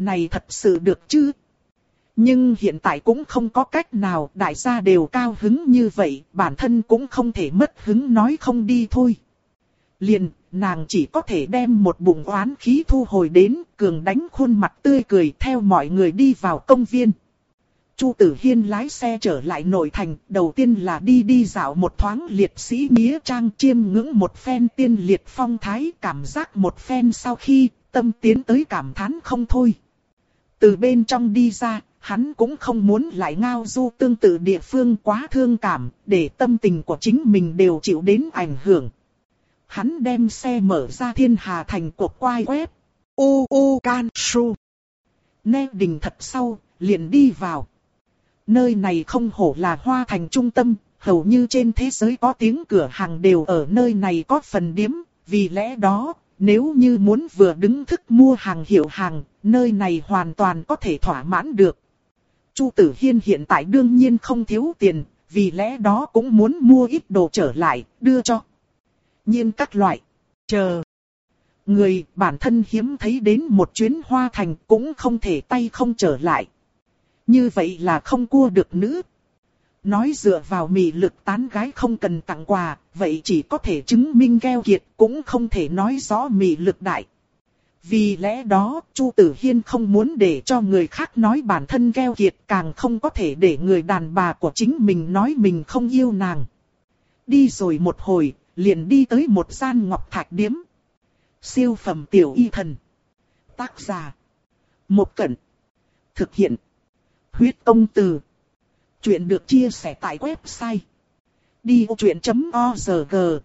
này thật sự được chứ? Nhưng hiện tại cũng không có cách nào, đại gia đều cao hứng như vậy, bản thân cũng không thể mất hứng nói không đi thôi. Liền, nàng chỉ có thể đem một bụng oán khí thu hồi đến, cường đánh khuôn mặt tươi cười theo mọi người đi vào công viên. Chu Tử Hiên lái xe trở lại nội thành, đầu tiên là đi đi dạo một thoáng liệt sĩ nghĩa trang, chiêm ngưỡng một phen tiên liệt phong thái, cảm giác một phen sau khi, tâm tiến tới cảm thán không thôi. Từ bên trong đi ra, hắn cũng không muốn lại ngao du tương tự địa phương quá thương cảm, để tâm tình của chính mình đều chịu đến ảnh hưởng. Hắn đem xe mở ra Thiên Hà Thành cột quai web. U U Can Su. Nê đình thật sau, liền đi vào. Nơi này không hổ là Hoa Thành trung tâm, hầu như trên thế giới có tiếng cửa hàng đều ở nơi này có phần điếm. Vì lẽ đó, nếu như muốn vừa đứng thức mua hàng hiệu hàng, nơi này hoàn toàn có thể thỏa mãn được. Chu Tử Hiên hiện tại đương nhiên không thiếu tiền, vì lẽ đó cũng muốn mua ít đồ trở lại, đưa cho nhiên các loại. Chờ người bản thân hiếm thấy đến một chuyến Hoa Thành cũng không thể tay không trở lại. Như vậy là không cua được nữ. Nói dựa vào mị lực tán gái không cần tặng quà, vậy chỉ có thể chứng minh keo kiệt, cũng không thể nói rõ mị lực đại. Vì lẽ đó, Chu Tử Hiên không muốn để cho người khác nói bản thân keo kiệt, càng không có thể để người đàn bà của chính mình nói mình không yêu nàng. Đi rồi một hồi, liền đi tới một gian ngọc thạch điếm. Siêu phẩm tiểu y thần. Tác giả: Một Cẩn. Thực hiện: Huyết Công Từ. Chuyện được chia sẻ tại website đi ô chuyện chấm org.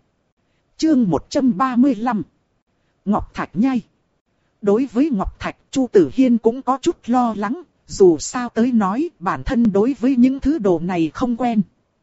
Chương một trăm ba mươi lăm. Ngọc Thạch nhai. Đối với Ngọc Thạch, Chu Tử Hiên cũng có chút lo lắng, dù sao tới nói, bản thân đối với những thứ đồ này không quen.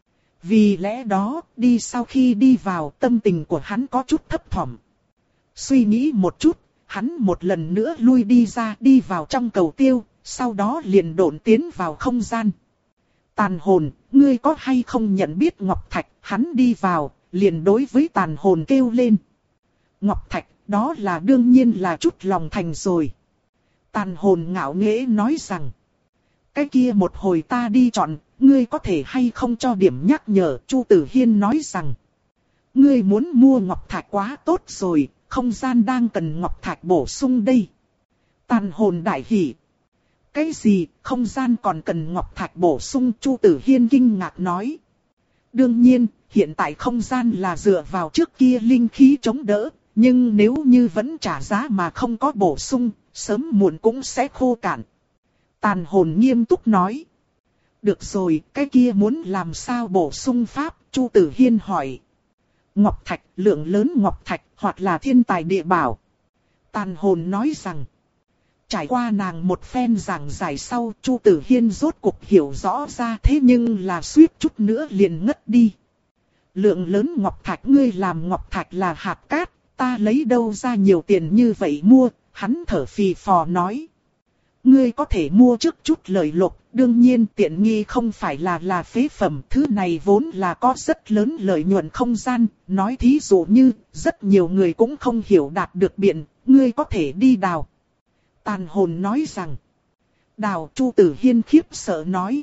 Vì lẽ đó, đi sau khi đi vào, tâm tình của hắn có chút thấp thỏm. Suy nghĩ một chút, hắn một lần nữa lui đi ra, đi vào trong cầu tiêu, sau đó liền độn tiến vào không gian. Tàn hồn, ngươi có hay không nhận biết Ngọc Thạch? Hắn đi vào, liền đối với tàn hồn kêu lên. Ngọc Thạch, đó là đương nhiên là chút lòng thành rồi. Tàn hồn ngạo nghễ nói rằng, cái kia một hồi ta đi chọn, ngươi có thể hay không cho điểm nhắc nhở? Chu Tử Hiên nói rằng, ngươi muốn mua Ngọc Thạch quá tốt rồi, không gian đang cần Ngọc Thạch bổ sung đây. Tàn hồn đại hỉ. Cái gì, không gian còn cần Ngọc Thạch bổ sung? Chu Tử Hiên kinh ngạc nói. Đương nhiên, hiện tại không gian là dựa vào trước kia linh khí chống đỡ, nhưng nếu như vẫn trả giá mà không có bổ sung, sớm muộn cũng sẽ khô cạn. Tàn hồn nghiêm túc nói. Được rồi, cái kia muốn làm sao bổ sung pháp? Chu Tử Hiên hỏi. Ngọc Thạch, lượng lớn Ngọc Thạch, hoặc là thiên tài địa bảo. Tàn hồn nói rằng. Trải qua nàng một phen giảng giải sau, Chu Tử Hiên rốt cuộc hiểu rõ ra, thế nhưng là suýt chút nữa liền ngất đi. Lượng lớn Ngọc Thạch, ngươi làm Ngọc Thạch là hạt cát, ta lấy đâu ra nhiều tiền như vậy mua? Hắn thở phì phò nói. Ngươi có thể mua trước chút lợi lộc, đương nhiên tiện nghi không phải là là phế phẩm, thứ này vốn là có rất lớn lợi nhuận không gian, nói thí dụ như, rất nhiều người cũng không hiểu đạt được biện, ngươi có thể đi đào. Tàn hồn nói rằng, đào? Chu Tử Hiên khiếp sợ nói.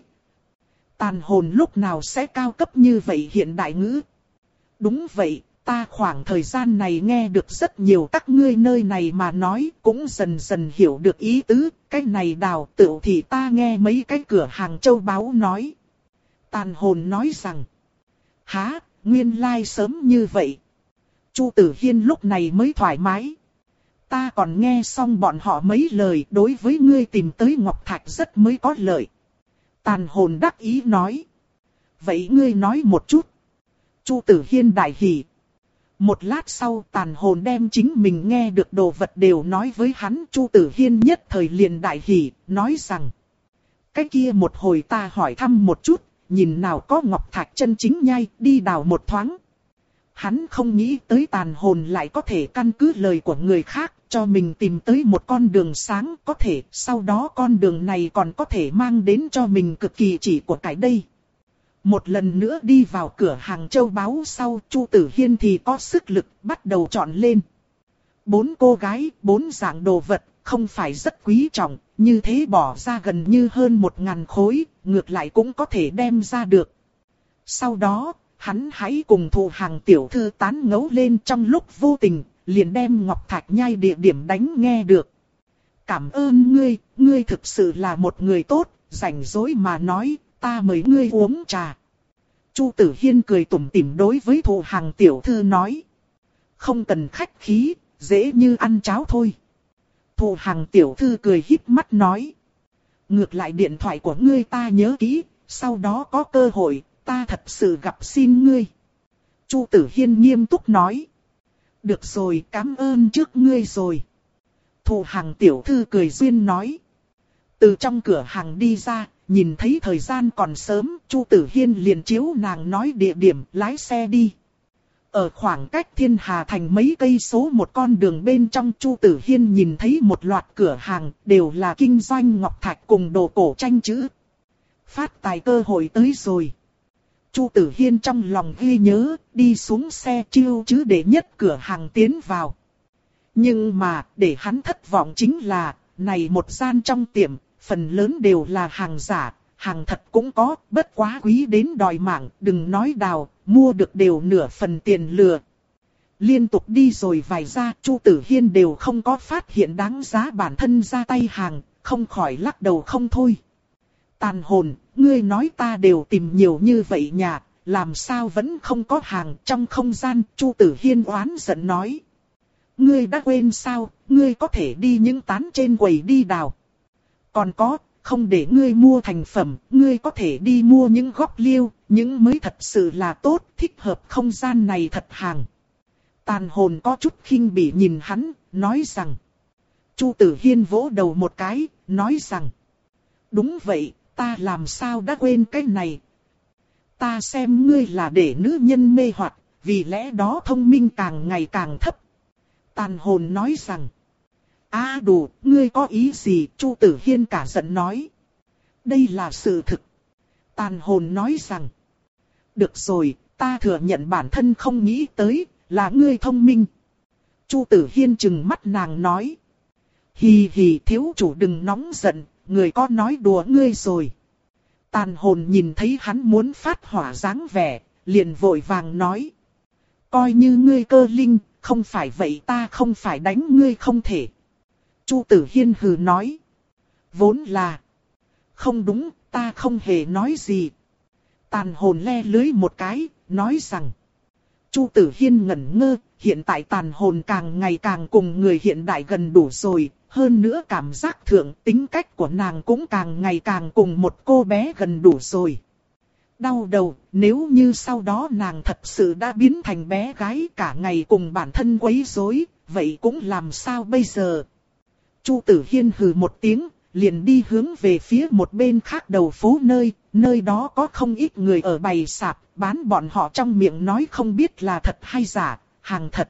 Tàn hồn lúc nào sẽ cao cấp như vậy hiện đại ngữ? Đúng vậy, ta khoảng thời gian này nghe được rất nhiều các ngươi nơi này mà nói, cũng dần dần hiểu được ý tứ, cái này đào tựu thì ta nghe mấy cái cửa hàng châu báu nói. Tàn hồn nói rằng, há, nguyên lai like sớm như vậy. Chu Tử Hiên lúc này mới thoải mái. Ta còn nghe xong bọn họ mấy lời, đối với ngươi tìm tới Ngọc Thạch rất mới có lợi. Tàn hồn đắc ý nói. Vậy ngươi nói một chút. Chu Tử Hiên đại hỉ. Một lát sau tàn hồn đem chính mình nghe được đồ vật đều nói với hắn. Chu Tử Hiên nhất thời liền đại hỉ, nói rằng. Cái kia một hồi ta hỏi thăm một chút, nhìn nào có Ngọc Thạch chân chính nhai, đi đào một thoáng. Hắn không nghĩ tới tàn hồn lại có thể căn cứ lời của người khác, cho mình tìm tới một con đường sáng, có thể sau đó con đường này còn có thể mang đến cho mình cực kỳ chỉ của cái đây. Một lần nữa đi vào cửa hàng châu báu sau, Chu Tử Hiên thì có sức lực bắt đầu chọn lên. Bốn cô gái, bốn dạng đồ vật, không phải rất quý trọng, như thế bỏ ra gần như hơn một ngàn khối, ngược lại cũng có thể đem ra được. Sau đó, hắn hãy cùng Thụ Hàng tiểu thư tán ngẫu lên, trong lúc vô tình, liền đem Ngọc Thạch Nhai địa điểm đánh nghe được. Cảm ơn ngươi, ngươi thực sự là một người tốt, rảnh rỗi mà nói, ta mời ngươi uống trà. Chu Tử Hiên cười tủm tỉm đối với Thụ Hàng tiểu thư nói. Không cần khách khí, dễ như ăn cháo thôi. Thụ Hàng tiểu thư cười híp mắt nói. Ngược lại điện thoại của ngươi ta nhớ kỹ, sau đó có cơ hội, ta thật sự gặp xin ngươi. Chu Tử Hiên nghiêm túc nói. Được rồi, cảm ơn trước ngươi rồi. Thụ Hàng tiểu thư cười duyên nói. Từ trong cửa hàng đi ra, nhìn thấy thời gian còn sớm, Chu Tử Hiên liền chiếu nàng nói địa điểm, lái xe đi. Ở khoảng cách Thiên Hà Thành mấy cây số một con đường bên trong, Chu Tử Hiên nhìn thấy một loạt cửa hàng, đều là kinh doanh ngọc thạch cùng đồ cổ tranh chữ. Phát tài cơ hội tới rồi. Chu Tử Hiên trong lòng ghi nhớ, đi xuống xe chiêu chứ để nhất cửa hàng tiến vào. Nhưng mà, để hắn thất vọng chính là, này một gian trong tiệm, phần lớn đều là hàng giả, hàng thật cũng có, bất quá quý đến đòi mạng, đừng nói đào, mua được đều nửa phần tiền lừa. Liên tục đi rồi vài ra, Chu Tử Hiên đều không có phát hiện đáng giá bản thân ra tay hàng, không khỏi lắc đầu không thôi. Tàn hồn, ngươi nói ta đều tìm nhiều như vậy nhà, làm sao vẫn không có hàng trong không gian, Chu Tử Hiên oán giận nói. Ngươi đã quên sao, ngươi có thể đi những tán trên quầy đi đào. Còn có, không để ngươi mua thành phẩm, ngươi có thể đi mua những gốc liêu, những mới thật sự là tốt, thích hợp không gian này thật hàng. Tàn hồn có chút khinh bỉ nhìn hắn, nói rằng. Chu Tử Hiên vỗ đầu một cái, nói rằng. Đúng vậy, ta làm sao đã quên cái này. Ta xem ngươi là để nữ nhân mê hoặc, vì lẽ đó thông minh càng ngày càng thấp. Tàn hồn nói rằng. À đủ, ngươi có ý gì? Chu Tử Hiên cả giận nói. Đây là sự thực. Tàn hồn nói rằng. Được rồi, ta thừa nhận bản thân không nghĩ tới, là ngươi thông minh. Chu Tử Hiên trừng mắt nàng nói. Hì hì, thiếu chủ đừng nóng giận, người có nói đùa ngươi rồi. Tàn hồn nhìn thấy hắn muốn phát hỏa dáng vẻ, liền vội vàng nói. Coi như ngươi cơ linh, không phải vậy ta không phải đánh ngươi không thể. Chu Tử Hiên hừ nói. Vốn là. Không đúng, ta không hề nói gì. Tàn hồn le lưới một cái, nói rằng. Chu Tử Hiên ngẩn ngơ, hiện tại tàn hồn càng ngày càng cùng người hiện đại gần đủ rồi. Hơn nữa cảm giác thượng tính cách của nàng cũng càng ngày càng cùng một cô bé gần đủ rồi. Đau đầu, nếu như sau đó nàng thật sự đã biến thành bé gái cả ngày cùng bản thân quấy rối, vậy cũng làm sao bây giờ? Chu Tử Hiên hừ một tiếng, liền đi hướng về phía một bên khác đầu phố nơi, nơi đó có không ít người ở bày sạp, bán bọn họ trong miệng nói không biết là thật hay giả, hàng thật.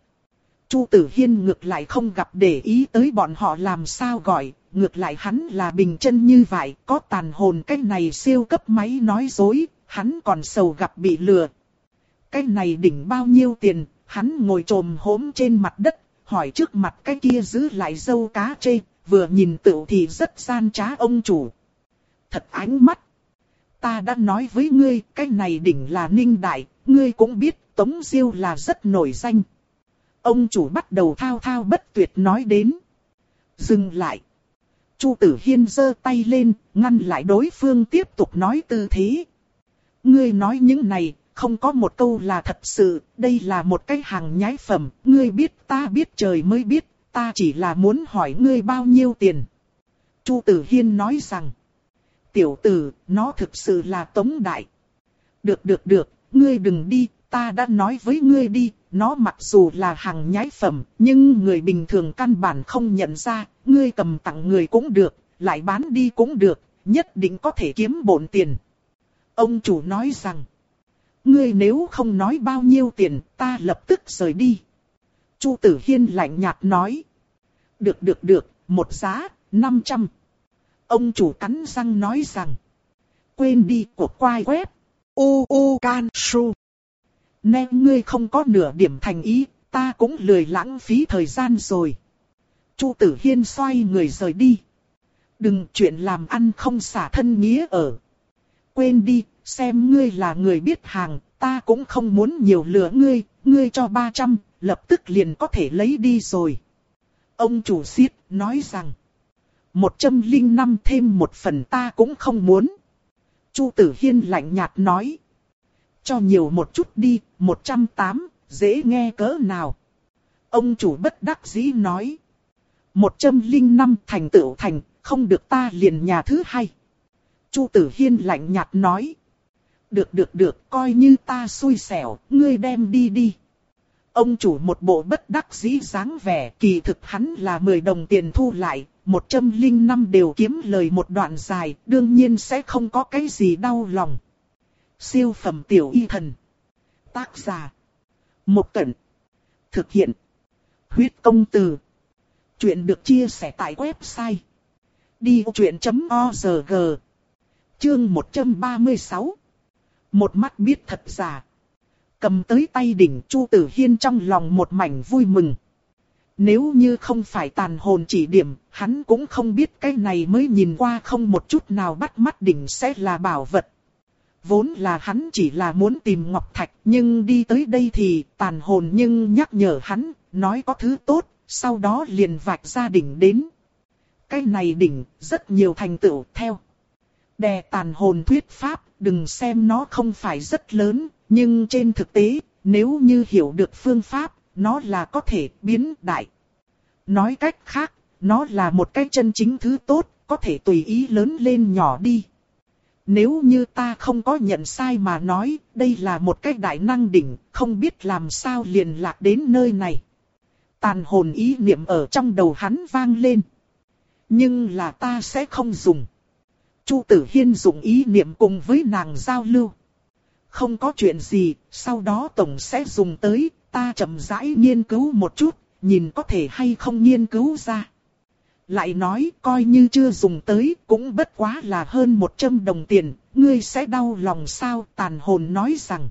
Chu Tử Hiên ngược lại không gặp để ý tới bọn họ làm sao gọi, ngược lại hắn là bình chân như vậy, có tàn hồn cái này siêu cấp máy nói dối, hắn còn sầu gặp bị lừa. Cái này đỉnh bao nhiêu tiền, hắn ngồi trồm hổm trên mặt đất, hỏi trước mặt cái kia giữ lại dâu cá chê, vừa nhìn tựu thì rất gian trá ông chủ. Thật ánh mắt. Ta đã nói với ngươi, cái này đỉnh là Ninh Đại, ngươi cũng biết Tống Diêu là rất nổi danh. Ông chủ bắt đầu thao thao bất tuyệt nói đến. Dừng lại. Chu Tử Hiên giơ tay lên, ngăn lại đối phương tiếp tục nói tư thế. Ngươi nói những này, không có một câu là thật sự, đây là một cái hàng nhái phẩm, ngươi biết ta biết trời mới biết, ta chỉ là muốn hỏi ngươi bao nhiêu tiền. Chu Tử Hiên nói rằng, tiểu tử, nó thực sự là Tống Đại. Được được được, ngươi đừng đi, ta đã nói với ngươi đi, nó mặc dù là hàng nhái phẩm, nhưng người bình thường căn bản không nhận ra, ngươi cầm tặng người cũng được, lại bán đi cũng được, nhất định có thể kiếm bộn tiền. Ông chủ nói rằng, ngươi nếu không nói bao nhiêu tiền, ta lập tức rời đi. Chu Tử Hiên lạnh nhạt nói, được được được, một giá, năm trăm. Ông chủ cắn răng nói rằng, quên đi của quai web, u u can su. Nên ngươi không có nửa điểm thành ý, ta cũng lười lãng phí thời gian rồi. Chu Tử Hiên xoay người rời đi. Đừng, chuyện làm ăn không xả thân nghĩa ở. Quên đi, xem ngươi là người biết hàng, ta cũng không muốn nhiều lừa ngươi, ngươi cho ba trăm, lập tức liền có thể lấy đi rồi. Ông chủ xiết nói rằng, một trăm linh năm thêm một phần ta cũng không muốn. Chu Tử Hiên lạnh nhạt nói, cho nhiều một chút đi, một trăm tám, dễ nghe cỡ nào. Ông chủ bất đắc dĩ nói, một trăm linh năm thành tựu thành, không được ta liền nhà thứ hai. Chu Tử Hiên lạnh nhạt nói, được được được, coi như ta xui xẻo, ngươi đem đi đi. Ông chủ một bộ bất đắc dĩ dáng vẻ, kỳ thực hắn là mười đồng tiền thu lại, một trăm linh năm đều kiếm lời một đoạn dài, đương nhiên sẽ không có cái gì đau lòng. Siêu phẩm tiểu y thần. Tác giả. Một Cẩn. Thực hiện. Huyết công từ. Chuyện được chia sẻ tại website đi vô chuyện chấm org. Chương một trăm ba mươi sáu. Một mắt biết thật giả. Cầm tới tay đỉnh, Chu Tử Hiên trong lòng một mảnh vui mừng. Nếu như không phải tàn hồn chỉ điểm, hắn cũng không biết cái này mới nhìn qua không một chút nào bắt mắt đỉnh sẽ là bảo vật. Vốn là hắn chỉ là muốn tìm ngọc thạch, nhưng đi tới đây thì tàn hồn nhưng nhắc nhở hắn, nói có thứ tốt, sau đó liền vạch ra đỉnh đến. Cái này đỉnh, rất nhiều thành tựu theo. Đè tàn hồn thuyết pháp, đừng xem nó không phải rất lớn, nhưng trên thực tế, nếu như hiểu được phương pháp, nó là có thể biến đại. Nói cách khác, nó là một cái chân chính thứ tốt, có thể tùy ý lớn lên nhỏ đi. Nếu như ta không có nhận sai mà nói, đây là một cái đại năng đỉnh, không biết làm sao liền lạc đến nơi này. Tàn hồn ý niệm ở trong đầu hắn vang lên. Nhưng là ta sẽ không dùng. Chu Tử Hiên dùng ý niệm cùng với nàng giao lưu. Không có chuyện gì, sau đó tổng sẽ dùng tới, ta chậm rãi nghiên cứu một chút, nhìn có thể hay không nghiên cứu ra. Lại nói, coi như chưa dùng tới, cũng bất quá là hơn một trăm đồng tiền, ngươi sẽ đau lòng sao? Tàn hồn nói rằng,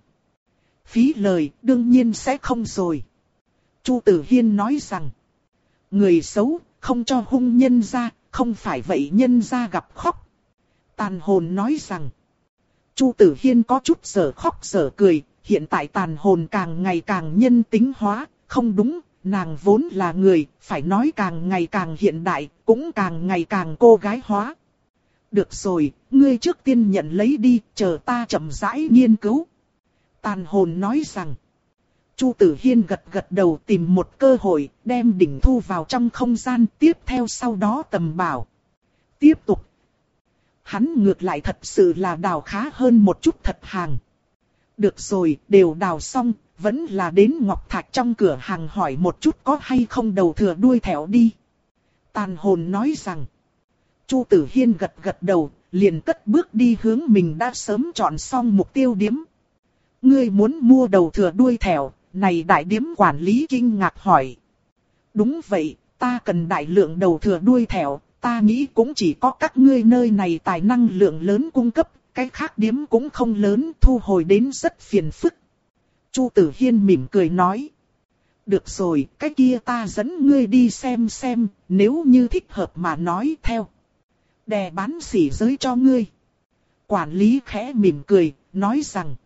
phí lời, đương nhiên sẽ không rồi. Chu Tử Hiên nói rằng, người xấu, không cho hung nhân ra, không phải vậy nhân ra gặp khóc. Tàn hồn nói rằng, Chu Tử Hiên có chút giờ khóc giờ cười, hiện tại tàn hồn càng ngày càng nhân tính hóa, không đúng, nàng vốn là người, phải nói càng ngày càng hiện đại, cũng càng ngày càng cô gái hóa. Được rồi, ngươi trước tiên nhận lấy đi, chờ ta chậm rãi nghiên cứu. Tàn hồn nói rằng, Chu Tử Hiên gật gật đầu tìm một cơ hội, đem đỉnh thu vào trong không gian, tiếp theo sau đó tầm bảo. Tiếp tục. Hắn ngược lại thật sự là đào khá hơn một chút thật hàng. Được rồi, đều đào xong, vẫn là đến Ngọc Thạch trong cửa hàng hỏi một chút có hay không đầu thừa đuôi thẻo đi. Tàn hồn nói rằng, Chu Tử Hiên gật gật đầu, liền cất bước đi hướng mình đã sớm chọn xong mục tiêu điếm. Ngươi muốn mua đầu thừa đuôi thẻo, này đại điếm quản lý kinh ngạc hỏi. Đúng vậy, ta cần đại lượng đầu thừa đuôi thẻo, ta nghĩ cũng chỉ có các ngươi nơi này tài năng lượng lớn cung cấp, cái khác điếm cũng không lớn, thu hồi đến rất phiền phức. Chu Tử Hiên mỉm cười nói. Được rồi, cái kia ta dẫn ngươi đi xem xem, nếu như thích hợp mà nói theo. Đè bán sỉ giới cho ngươi. Quản lý khẽ mỉm cười, nói rằng.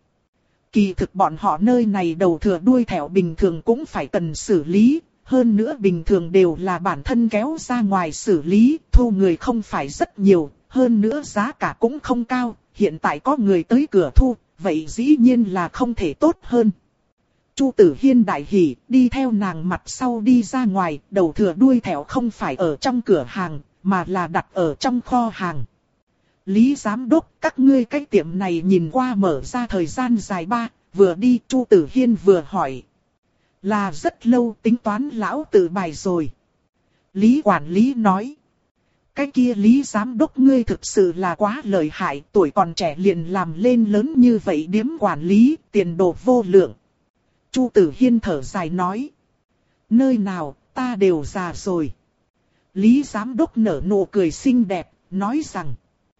Kỳ thực bọn họ nơi này đầu thừa đuôi thẻo bình thường cũng phải cần xử lý. Hơn nữa bình thường đều là bản thân kéo ra ngoài xử lý, thu người không phải rất nhiều, hơn nữa giá cả cũng không cao, hiện tại có người tới cửa thu, vậy dĩ nhiên là không thể tốt hơn. Chu Tử Hiên đại hỉ, đi theo nàng mặt sau đi ra ngoài, đầu thừa đuôi thẻo không phải ở trong cửa hàng, mà là đặt ở trong kho hàng. Lý giám đốc, các ngươi cái tiệm này nhìn qua mở ra thời gian dài ba, vừa đi Chu Tử Hiên vừa hỏi. Là rất lâu tính toán lão tự bài rồi. Lý quản lý nói. Cái kia Lý giám đốc ngươi thực sự là quá lợi hại, tuổi còn trẻ liền làm lên lớn như vậy điếm quản lý, tiền đồ vô lượng. Chu Tử Hiên thở dài nói. Nơi nào, ta đều già rồi. Lý giám đốc nở nụ cười xinh đẹp, nói rằng.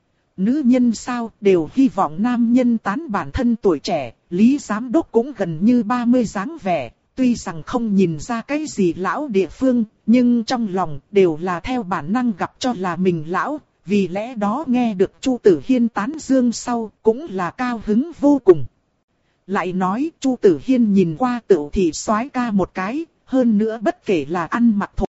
Nữ nhân sao, đều hy vọng nam nhân tán bản thân tuổi trẻ, Lý giám đốc cũng gần như ba mươi dáng vẻ. Tuy rằng không nhìn ra cái gì lão địa phương, nhưng trong lòng đều là theo bản năng gặp cho là mình lão, vì lẽ đó nghe được Chu Tử Hiên tán dương sau cũng là cao hứng vô cùng. Lại nói Chu Tử Hiên nhìn qua Tửu thị soái ca một cái, hơn nữa bất kể là ăn mặc thổ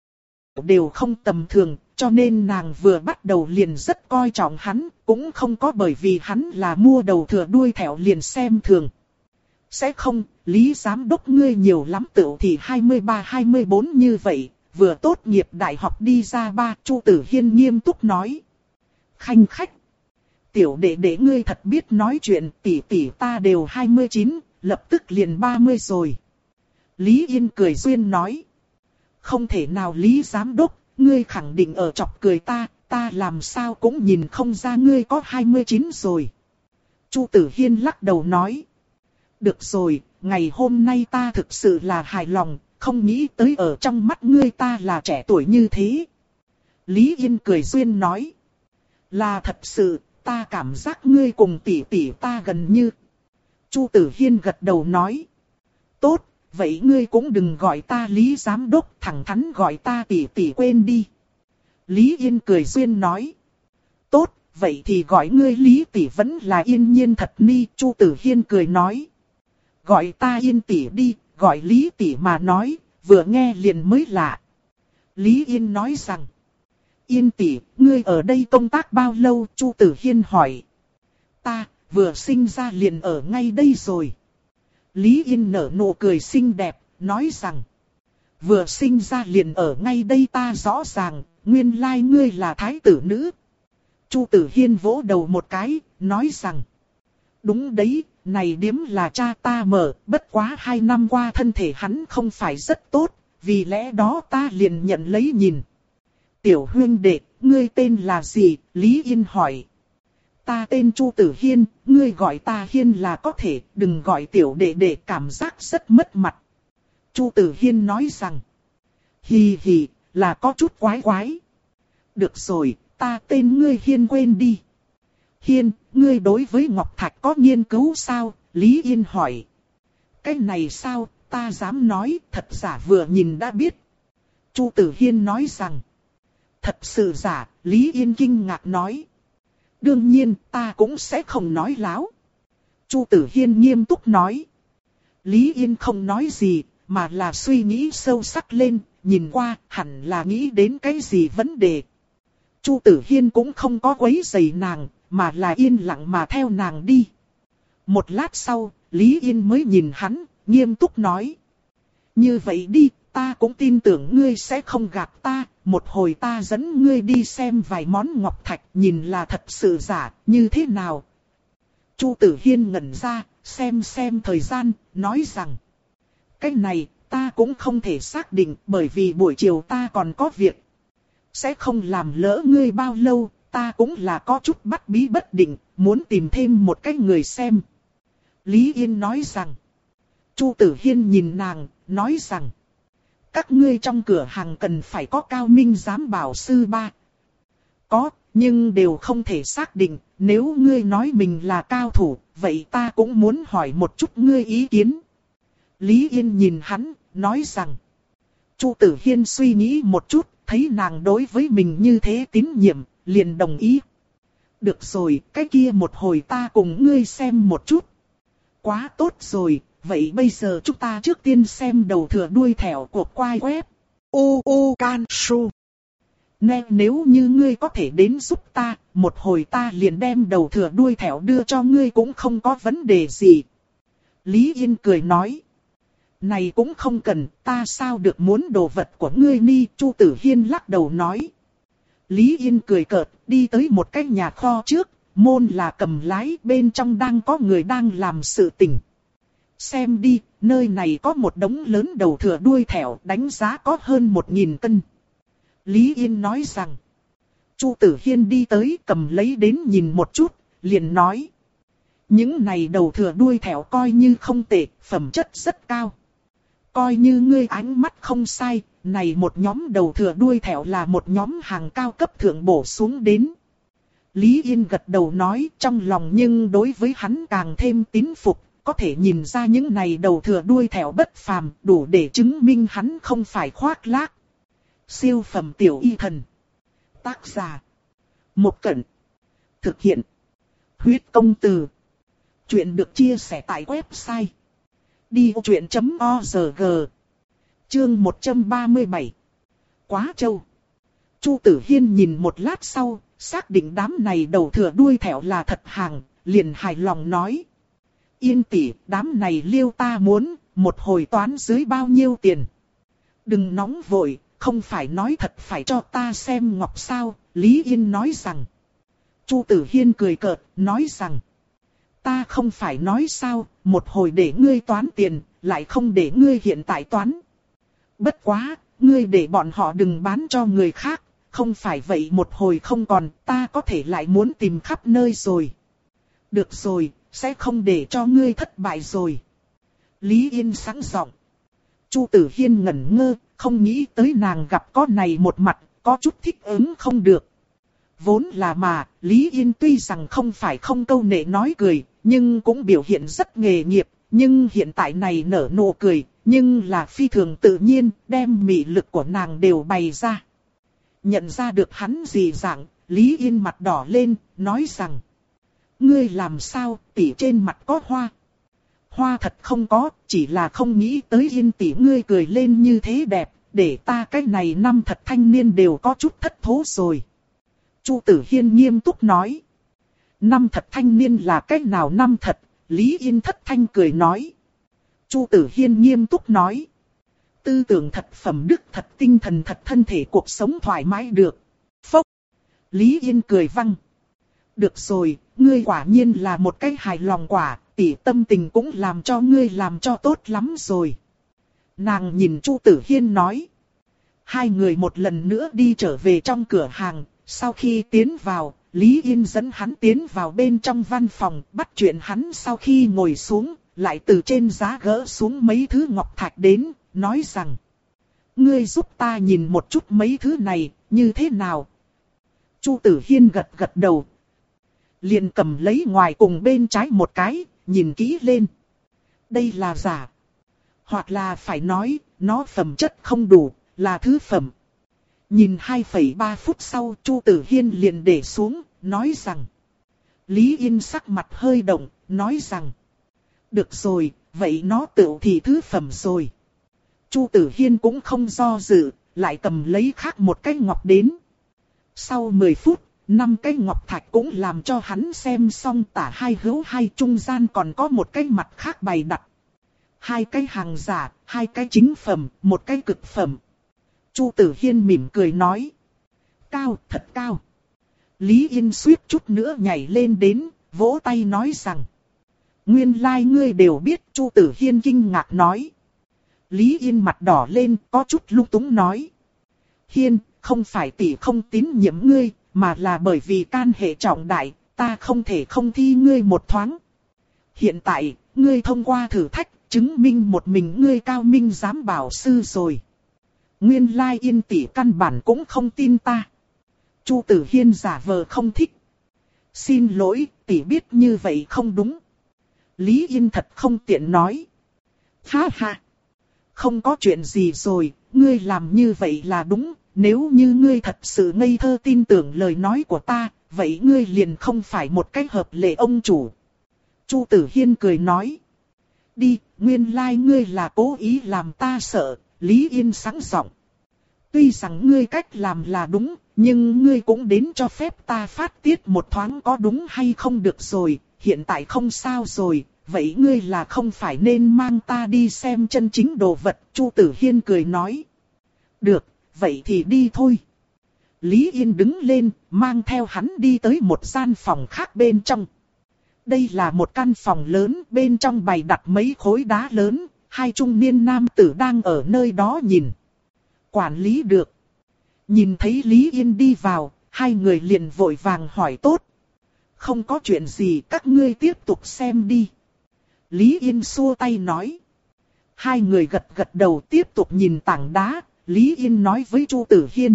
đều không tầm thường, cho nên nàng vừa bắt đầu liền rất coi trọng hắn, cũng không có bởi vì hắn là mua đầu thừa đuôi thẻo liền xem thường. Sẽ không, Lý giám đốc ngươi nhiều lắm, Tửu thị hai mươi ba hai mươi bốn như vậy, vừa tốt nghiệp đại học đi ra ba. Chu Tử Hiên nghiêm túc nói. Khanh khách. Tiểu đệ đệ ngươi thật biết nói chuyện, tỷ tỷ ta đều hai mươi chín, lập tức liền ba mươi rồi. Lý Yên cười duyên nói. Không thể nào Lý giám đốc, ngươi khẳng định ở chọc cười ta, ta làm sao cũng nhìn không ra ngươi có hai mươi chín rồi. Chu Tử Hiên lắc đầu nói. Được rồi, ngày hôm nay ta thực sự là hài lòng, không nghĩ tới ở trong mắt ngươi ta là trẻ tuổi như thế. Lý Yên cười duyên nói. Là thật sự, ta cảm giác ngươi cùng tỷ tỷ ta gần như. Chu Tử Hiên gật đầu nói. Tốt, vậy ngươi cũng đừng gọi ta Lý giám đốc, thẳng thắn gọi ta tỷ tỷ quên đi. Lý Yên cười duyên nói. Tốt, vậy thì gọi ngươi Lý tỷ vẫn là yên nhiên thật ni. Chu Tử Hiên cười nói. Gọi ta Yên tỷ đi, gọi Lý tỷ mà nói, vừa nghe liền mới lạ. Lý Yên nói rằng. Yên tỷ, ngươi ở đây công tác bao lâu? Chu Tử Hiên hỏi. Ta, vừa sinh ra liền ở ngay đây rồi. Lý Yên nở nụ cười xinh đẹp, nói rằng. Vừa sinh ra liền ở ngay đây ta rõ ràng, nguyên lai ngươi là thái tử nữ. Chu Tử Hiên vỗ đầu một cái, nói rằng. Đúng đấy, này điếm là cha ta mở, bất quá hai năm qua thân thể hắn không phải rất tốt, vì lẽ đó ta liền nhận lấy nhìn. Tiểu huynh đệ, ngươi tên là gì? Lý Yên hỏi. Ta tên Chu Tử Hiên, ngươi gọi ta Hiên là có thể, đừng gọi tiểu đệ đệ, cảm giác rất mất mặt. Chu Tử Hiên nói rằng. Hì hì, là có chút quái quái. Được rồi, ta tên ngươi Hiên quên đi. Hiên, ngươi đối với Ngọc Thạch có nghiên cứu sao? Lý Yên hỏi. Cái này sao, ta dám nói, thật giả vừa nhìn đã biết. Chu Tử Hiên nói rằng. Thật sự giả, Lý Yên kinh ngạc nói. Đương nhiên, ta cũng sẽ không nói láo. Chu Tử Hiên nghiêm túc nói. Lý Yên không nói gì, mà là suy nghĩ sâu sắc lên, nhìn qua, hẳn là nghĩ đến cái gì vấn đề. Chu Tử Hiên cũng không có quấy rầy nàng, mà là yên lặng mà theo nàng đi. Một lát sau, Lý Yên mới nhìn hắn, nghiêm túc nói. Như vậy đi, ta cũng tin tưởng ngươi sẽ không gạt ta, một hồi ta dẫn ngươi đi xem vài món ngọc thạch, nhìn là thật sự giả, như thế nào? Chu Tử Hiên ngẩn ra, xem xem thời gian, nói rằng. Cái này, ta cũng không thể xác định, bởi vì buổi chiều ta còn có việc. Sẽ không làm lỡ ngươi bao lâu, ta cũng là có chút bắt bí bất định, muốn tìm thêm một cái người xem. Lý Yên nói rằng. Chu Tử Hiên nhìn nàng, nói rằng. Các ngươi trong cửa hàng cần phải có cao minh giám bảo sư ba. Có, nhưng đều không thể xác định, nếu ngươi nói mình là cao thủ, vậy ta cũng muốn hỏi một chút ngươi ý kiến. Lý Yên nhìn hắn, nói rằng. Chu Tử Hiên suy nghĩ một chút, thấy nàng đối với mình như thế tín nhiệm, liền đồng ý. Được rồi, cái kia một hồi ta cùng ngươi xem một chút. Quá tốt rồi, vậy bây giờ chúng ta trước tiên xem đầu thừa đuôi thẻo của quai web. u u can su. Nè, nếu như ngươi có thể đến giúp ta, một hồi ta liền đem đầu thừa đuôi thẻo đưa cho ngươi cũng không có vấn đề gì. Lý Yên cười nói. Này cũng không cần, ta sao được muốn đồ vật của ngươi ni? Chu Tử Hiên lắc đầu nói. Lý Yên cười cợt, đi tới một cái nhà kho trước, môn là cầm lái, bên trong đang có người đang làm sự tình. Xem đi, nơi này có một đống lớn đầu thừa đuôi thẻo, đánh giá có hơn một nghìn cân. Lý Yên nói rằng. Chu Tử Hiên đi tới cầm lấy đến nhìn một chút, liền nói. Những này đầu thừa đuôi thẻo coi như không tệ, phẩm chất rất cao. Coi như ngươi ánh mắt không sai, này một nhóm đầu thừa đuôi thẻo là một nhóm hàng cao cấp thượng bổ xuống đến. Lý Yên gật đầu nói trong lòng, nhưng đối với hắn càng thêm tín phục, có thể nhìn ra những này đầu thừa đuôi thẻo bất phàm, đủ để chứng minh hắn không phải khoác lác. Siêu phẩm tiểu y thần. Tác giả. Một cẩn. Thực hiện. Huyết công từ. Chuyện được chia sẻ tại website đi vô chuyện chấm org. Chương một trăm ba mươi bảy. Quá trâu. Chu Tử Hiên nhìn một lát sau, xác định đám này đầu thừa đuôi thẻo là thật hàng, liền hài lòng nói. Yên tỷ, đám này liêu ta muốn, một hồi toán dưới bao nhiêu tiền. Đừng nóng vội, không phải nói thật phải cho ta xem ngọc sao, Lý Yên nói rằng. Chu Tử Hiên cười cợt, nói rằng. Ta không phải nói sao, một hồi để ngươi toán tiền, lại không để ngươi hiện tại toán. Bất quá, ngươi để bọn họ đừng bán cho người khác, không phải vậy một hồi không còn, ta có thể lại muốn tìm khắp nơi rồi. Được rồi, sẽ không để cho ngươi thất bại rồi. Lý Yên sẵn giọng. Chu Tử Hiên ngẩn ngơ, không nghĩ tới nàng gặp có này một mặt, có chút thích ứng không được. Vốn là mà, Lý Yên tuy rằng không phải không câu nệ nói cười, nhưng cũng biểu hiện rất nghề nghiệp, nhưng hiện tại này nở nụ cười, nhưng là phi thường tự nhiên, đem mị lực của nàng đều bày ra. Nhận ra được hắn gì dạng, Lý Yên mặt đỏ lên, nói rằng. Ngươi làm sao, tỷ trên mặt có hoa? Hoa thật không có, chỉ là không nghĩ tới Yên tỷ ngươi cười lên như thế đẹp, để ta cái này năm thật thanh niên đều có chút thất thố rồi. Chu Tử Hiên nghiêm túc nói. Năm thật thanh niên là cách nào năm thật? Lý Yên thất thanh cười nói. Chu Tử Hiên nghiêm túc nói. Tư tưởng thật, phẩm đức thật, tinh thần thật, thân thể cuộc sống thoải mái được. Phốc. Lý Yên cười văng. Được rồi, ngươi quả nhiên là một cái hài lòng quả, tỷ tâm tình cũng làm cho ngươi làm cho tốt lắm rồi. Nàng nhìn Chu Tử Hiên nói. Hai người một lần nữa đi trở về trong cửa hàng, sau khi tiến vào, Lý Yên dẫn hắn tiến vào bên trong văn phòng, bắt chuyện hắn sau khi ngồi xuống, lại từ trên giá gỡ xuống mấy thứ ngọc thạch đến, nói rằng. Ngươi giúp ta nhìn một chút mấy thứ này, như thế nào? Chu Tử Hiên gật gật đầu. Liền cầm lấy ngoài cùng bên trái một cái, nhìn kỹ lên. Đây là giả. Hoặc là phải nói, nó phẩm chất không đủ, là thứ phẩm. Nhìn hai phẩy ba phút sau, Chu Tử Hiên liền để xuống, nói rằng. Lý Yên sắc mặt hơi động, nói rằng. Được rồi, vậy nó tựu thì thứ phẩm rồi. Chu Tử Hiên cũng không do dự, lại cầm lấy khác một cái ngọc đến. Sau mười phút, năm cái ngọc thạch cũng làm cho hắn xem xong tả hai hữu hai trung gian còn có một cái mặt khác bày đặt. Hai cái hàng giả, hai cái chính phẩm, một cái cực phẩm. Chu Tử Hiên mỉm cười nói. Cao, thật cao. Lý Yên suýt chút nữa nhảy lên đến, vỗ tay nói rằng. Nguyên lai like ngươi đều biết, Chu Tử Hiên kinh ngạc nói. Lý Yên mặt đỏ lên, có chút lung túng nói. Hiên, không phải tỷ không tín nhiệm ngươi, mà là bởi vì can hệ trọng đại, ta không thể không thi ngươi một thoáng. Hiện tại, ngươi thông qua thử thách, chứng minh một mình ngươi cao minh giám bảo sư rồi. Nguyên lai Yên tỷ căn bản cũng không tin ta. Chu Tử Hiên giả vờ không thích. Xin lỗi, tỷ biết như vậy không đúng. Lý Yên thật không tiện nói. Ha ha. Không có chuyện gì rồi, ngươi làm như vậy là đúng. Nếu như ngươi thật sự ngây thơ tin tưởng lời nói của ta, vậy ngươi liền không phải một cách hợp lệ ông chủ. Chu Tử Hiên cười nói. Đi, nguyên lai like ngươi là cố ý làm ta sợ, Lý Yên sẵn giọng. Tuy rằng ngươi cách làm là đúng, nhưng ngươi cũng đến cho phép ta phát tiết một thoáng có đúng hay không được rồi, hiện tại không sao rồi, vậy ngươi là không phải nên mang ta đi xem chân chính đồ vật, Chu Tử Hiên cười nói. Được, vậy thì đi thôi. Lý Yên đứng lên, mang theo hắn đi tới một gian phòng khác bên trong. Đây là một căn phòng lớn, bên trong bày đặt mấy khối đá lớn, hai trung niên nam tử đang ở nơi đó nhìn. Quản lý được. Nhìn thấy Lý Yên đi vào, hai người liền vội vàng hỏi tốt. Không có chuyện gì, các ngươi tiếp tục xem đi. Lý Yên xua tay nói. Hai người gật gật đầu tiếp tục nhìn tảng đá, Lý Yên nói với Chu Tử Hiên.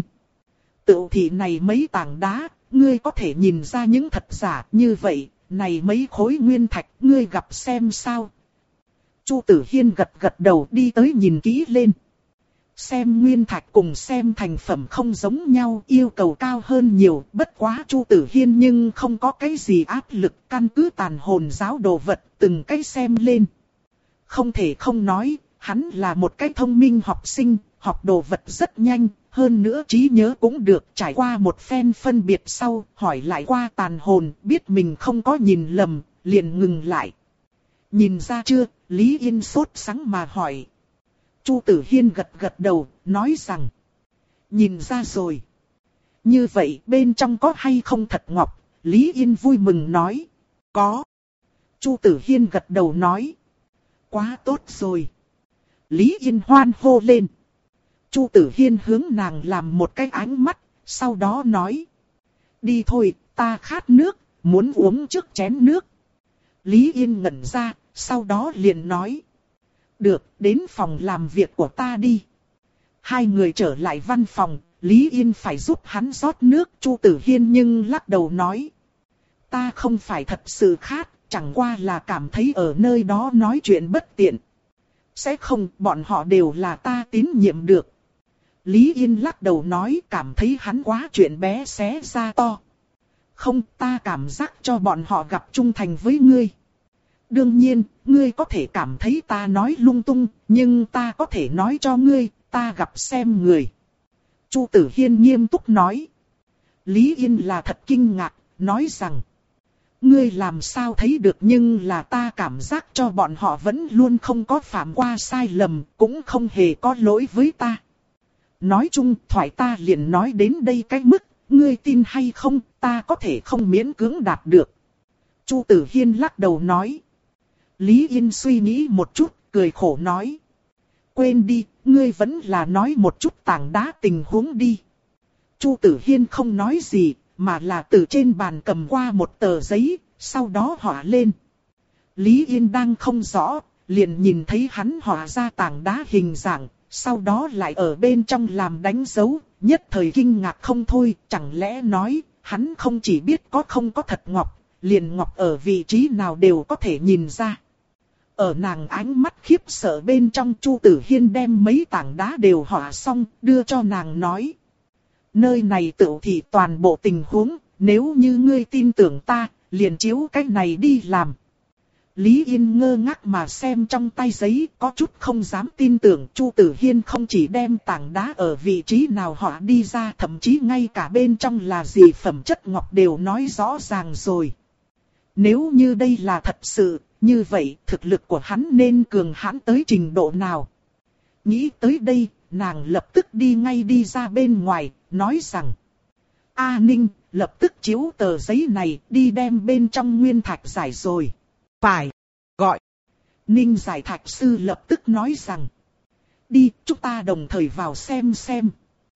Tựu thị này mấy tảng đá, ngươi có thể nhìn ra những thật giả như vậy, này mấy khối nguyên thạch, ngươi gặp xem sao. Chu Tử Hiên gật gật đầu đi tới nhìn kỹ lên. Xem nguyên thạch cùng xem thành phẩm không giống nhau, yêu cầu cao hơn nhiều, bất quá Chu Tử Hiên nhưng không có cái gì áp lực, căn cứ tàn hồn giáo đồ vật từng cái xem lên. Không thể không nói, hắn là một cái thông minh học sinh, học đồ vật rất nhanh, hơn nữa trí nhớ cũng được. Trải qua một phen phân biệt sau, hỏi lại qua tàn hồn, biết mình không có nhìn lầm, liền ngừng lại. Nhìn ra chưa? Lý Yên sốt sắng mà hỏi. Chu Tử Hiên gật gật đầu, nói rằng. Nhìn ra rồi. Như vậy bên trong có hay không thật ngọc? Lý Yên vui mừng nói. Có. Chu Tử Hiên gật đầu nói. Quá tốt rồi. Lý Yên hoan hô lên. Chu Tử Hiên hướng nàng làm một cái ánh mắt, sau đó nói. Đi thôi, ta khát nước, muốn uống trước chén nước. Lý Yên ngẩn ra, sau đó liền nói. Được, đến phòng làm việc của ta đi. Hai người trở lại văn phòng, Lý Yên phải giúp hắn rót nước. Chu Tử Hiên nhưng lắc đầu nói. Ta không phải thật sự khát, chẳng qua là cảm thấy ở nơi đó nói chuyện bất tiện. Sẽ không, bọn họ đều là ta tín nhiệm được. Lý Yên lắc đầu nói, cảm thấy hắn quá chuyện bé xé ra to. Không, ta cảm giác cho bọn họ gặp trung thành với ngươi. Đương nhiên, ngươi có thể cảm thấy ta nói lung tung, nhưng ta có thể nói cho ngươi, ta gặp xem người. Chu Tử Hiên nghiêm túc nói. Lý Yên là thật kinh ngạc, nói rằng. Ngươi làm sao thấy được, nhưng là ta cảm giác cho bọn họ vẫn luôn không có phạm qua sai lầm, cũng không hề có lỗi với ta. Nói chung, thoại ta liền nói đến đây cái mức, ngươi tin hay không, ta có thể không miễn cưỡng đạt được. Chu Tử Hiên lắc đầu nói. Lý Yên suy nghĩ một chút, cười khổ nói. Quên đi, ngươi vẫn là nói một chút tảng đá tình huống đi. Chu Tử Hiên không nói gì, mà là từ trên bàn cầm qua một tờ giấy, sau đó họa lên. Lý Yên đang không rõ, liền nhìn thấy hắn họa ra tảng đá hình dạng, sau đó lại ở bên trong làm đánh dấu, nhất thời kinh ngạc không thôi, chẳng lẽ nói, hắn không chỉ biết có không có thật ngọc, liền ngọc ở vị trí nào đều có thể nhìn ra. Ở nàng ánh mắt khiếp sợ bên trong, Chu Tử Hiên đem mấy tảng đá đều họa xong, đưa cho nàng nói. Nơi này tựu thị toàn bộ tình huống, nếu như ngươi tin tưởng ta, liền chiếu cách này đi làm. Lý Yên ngơ ngác mà xem trong tay giấy, có chút không dám tin tưởng. Chu Tử Hiên không chỉ đem tảng đá ở vị trí nào họa đi ra, thậm chí ngay cả bên trong là gì phẩm chất ngọc đều nói rõ ràng rồi. Nếu như đây là thật sự, như vậy thực lực của hắn nên cường hãn tới trình độ nào? Nghĩ tới đây, nàng lập tức đi ngay đi ra bên ngoài, nói rằng. A Ninh, lập tức chiếu tờ giấy này, đi đem bên trong nguyên thạch giải rồi. Phải, gọi. Ninh giải thạch sư lập tức nói rằng. Đi, chúng ta đồng thời vào xem xem.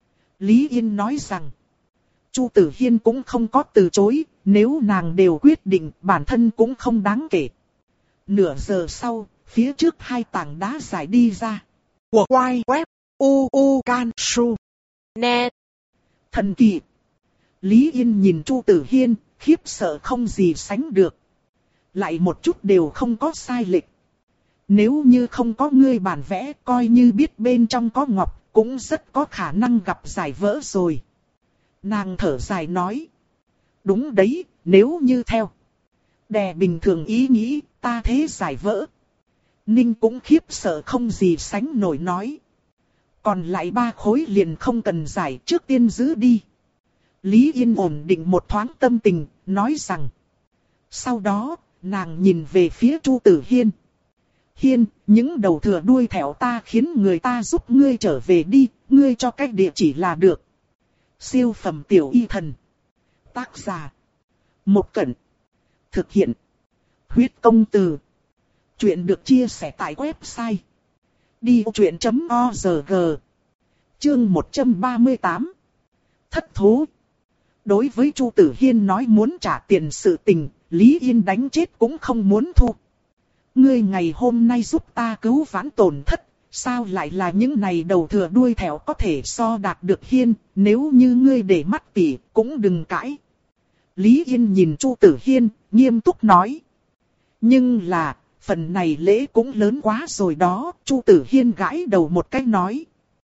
Lý Yên nói rằng. Chu Tử Hiên cũng không có từ chối, nếu nàng đều quyết định, bản thân cũng không đáng kể. Nửa giờ sau, phía trước hai tảng đá giải đi ra. Của quay web u u can su net. Thần kỳ. Lý Yên nhìn Chu Tử Hiên, khiếp sợ không gì sánh được. Lại một chút đều không có sai lệch. Nếu như không có ngươi bản vẽ, coi như biết bên trong có ngọc, cũng rất có khả năng gặp giải vỡ rồi. Nàng thở dài nói. Đúng đấy, nếu như theo đè bình thường ý nghĩ, ta thế giải vỡ. Ninh cũng khiếp sợ không gì sánh nổi nói. Còn lại ba khối liền không cần giải, trước tiên giữ đi. Lý Yên ổn định một thoáng tâm tình, nói rằng. Sau đó, nàng nhìn về phía Chu Tử Hiên. Hiên, những đầu thừa đuôi thẻo ta khiến người ta giúp ngươi trở về đi, ngươi cho cách địa chỉ là được. Siêu phẩm tiểu y thần. Tác giả. Một Cẩn. Thực hiện. Huyết công từ. Chuyện được chia sẻ tại website. đi vô chuyện chấm org. Chương một trăm ba mươi tám. Thất thú. Đối với Chu Tử Hiên nói muốn trả tiền sự tình, Lý Yên đánh chết cũng không muốn thu. Ngươi ngày hôm nay giúp ta cứu vãn tổn thất, sao lại là những này đầu thừa đuôi thẻo có thể so đạt được Hiên, nếu như ngươi để mắt tỉ, cũng đừng cãi. Lý Yên nhìn Chu Tử Hiên, nghiêm túc nói. Nhưng là, phần này lễ cũng lớn quá rồi đó, Chu Tử Hiên gãi đầu một cái nói.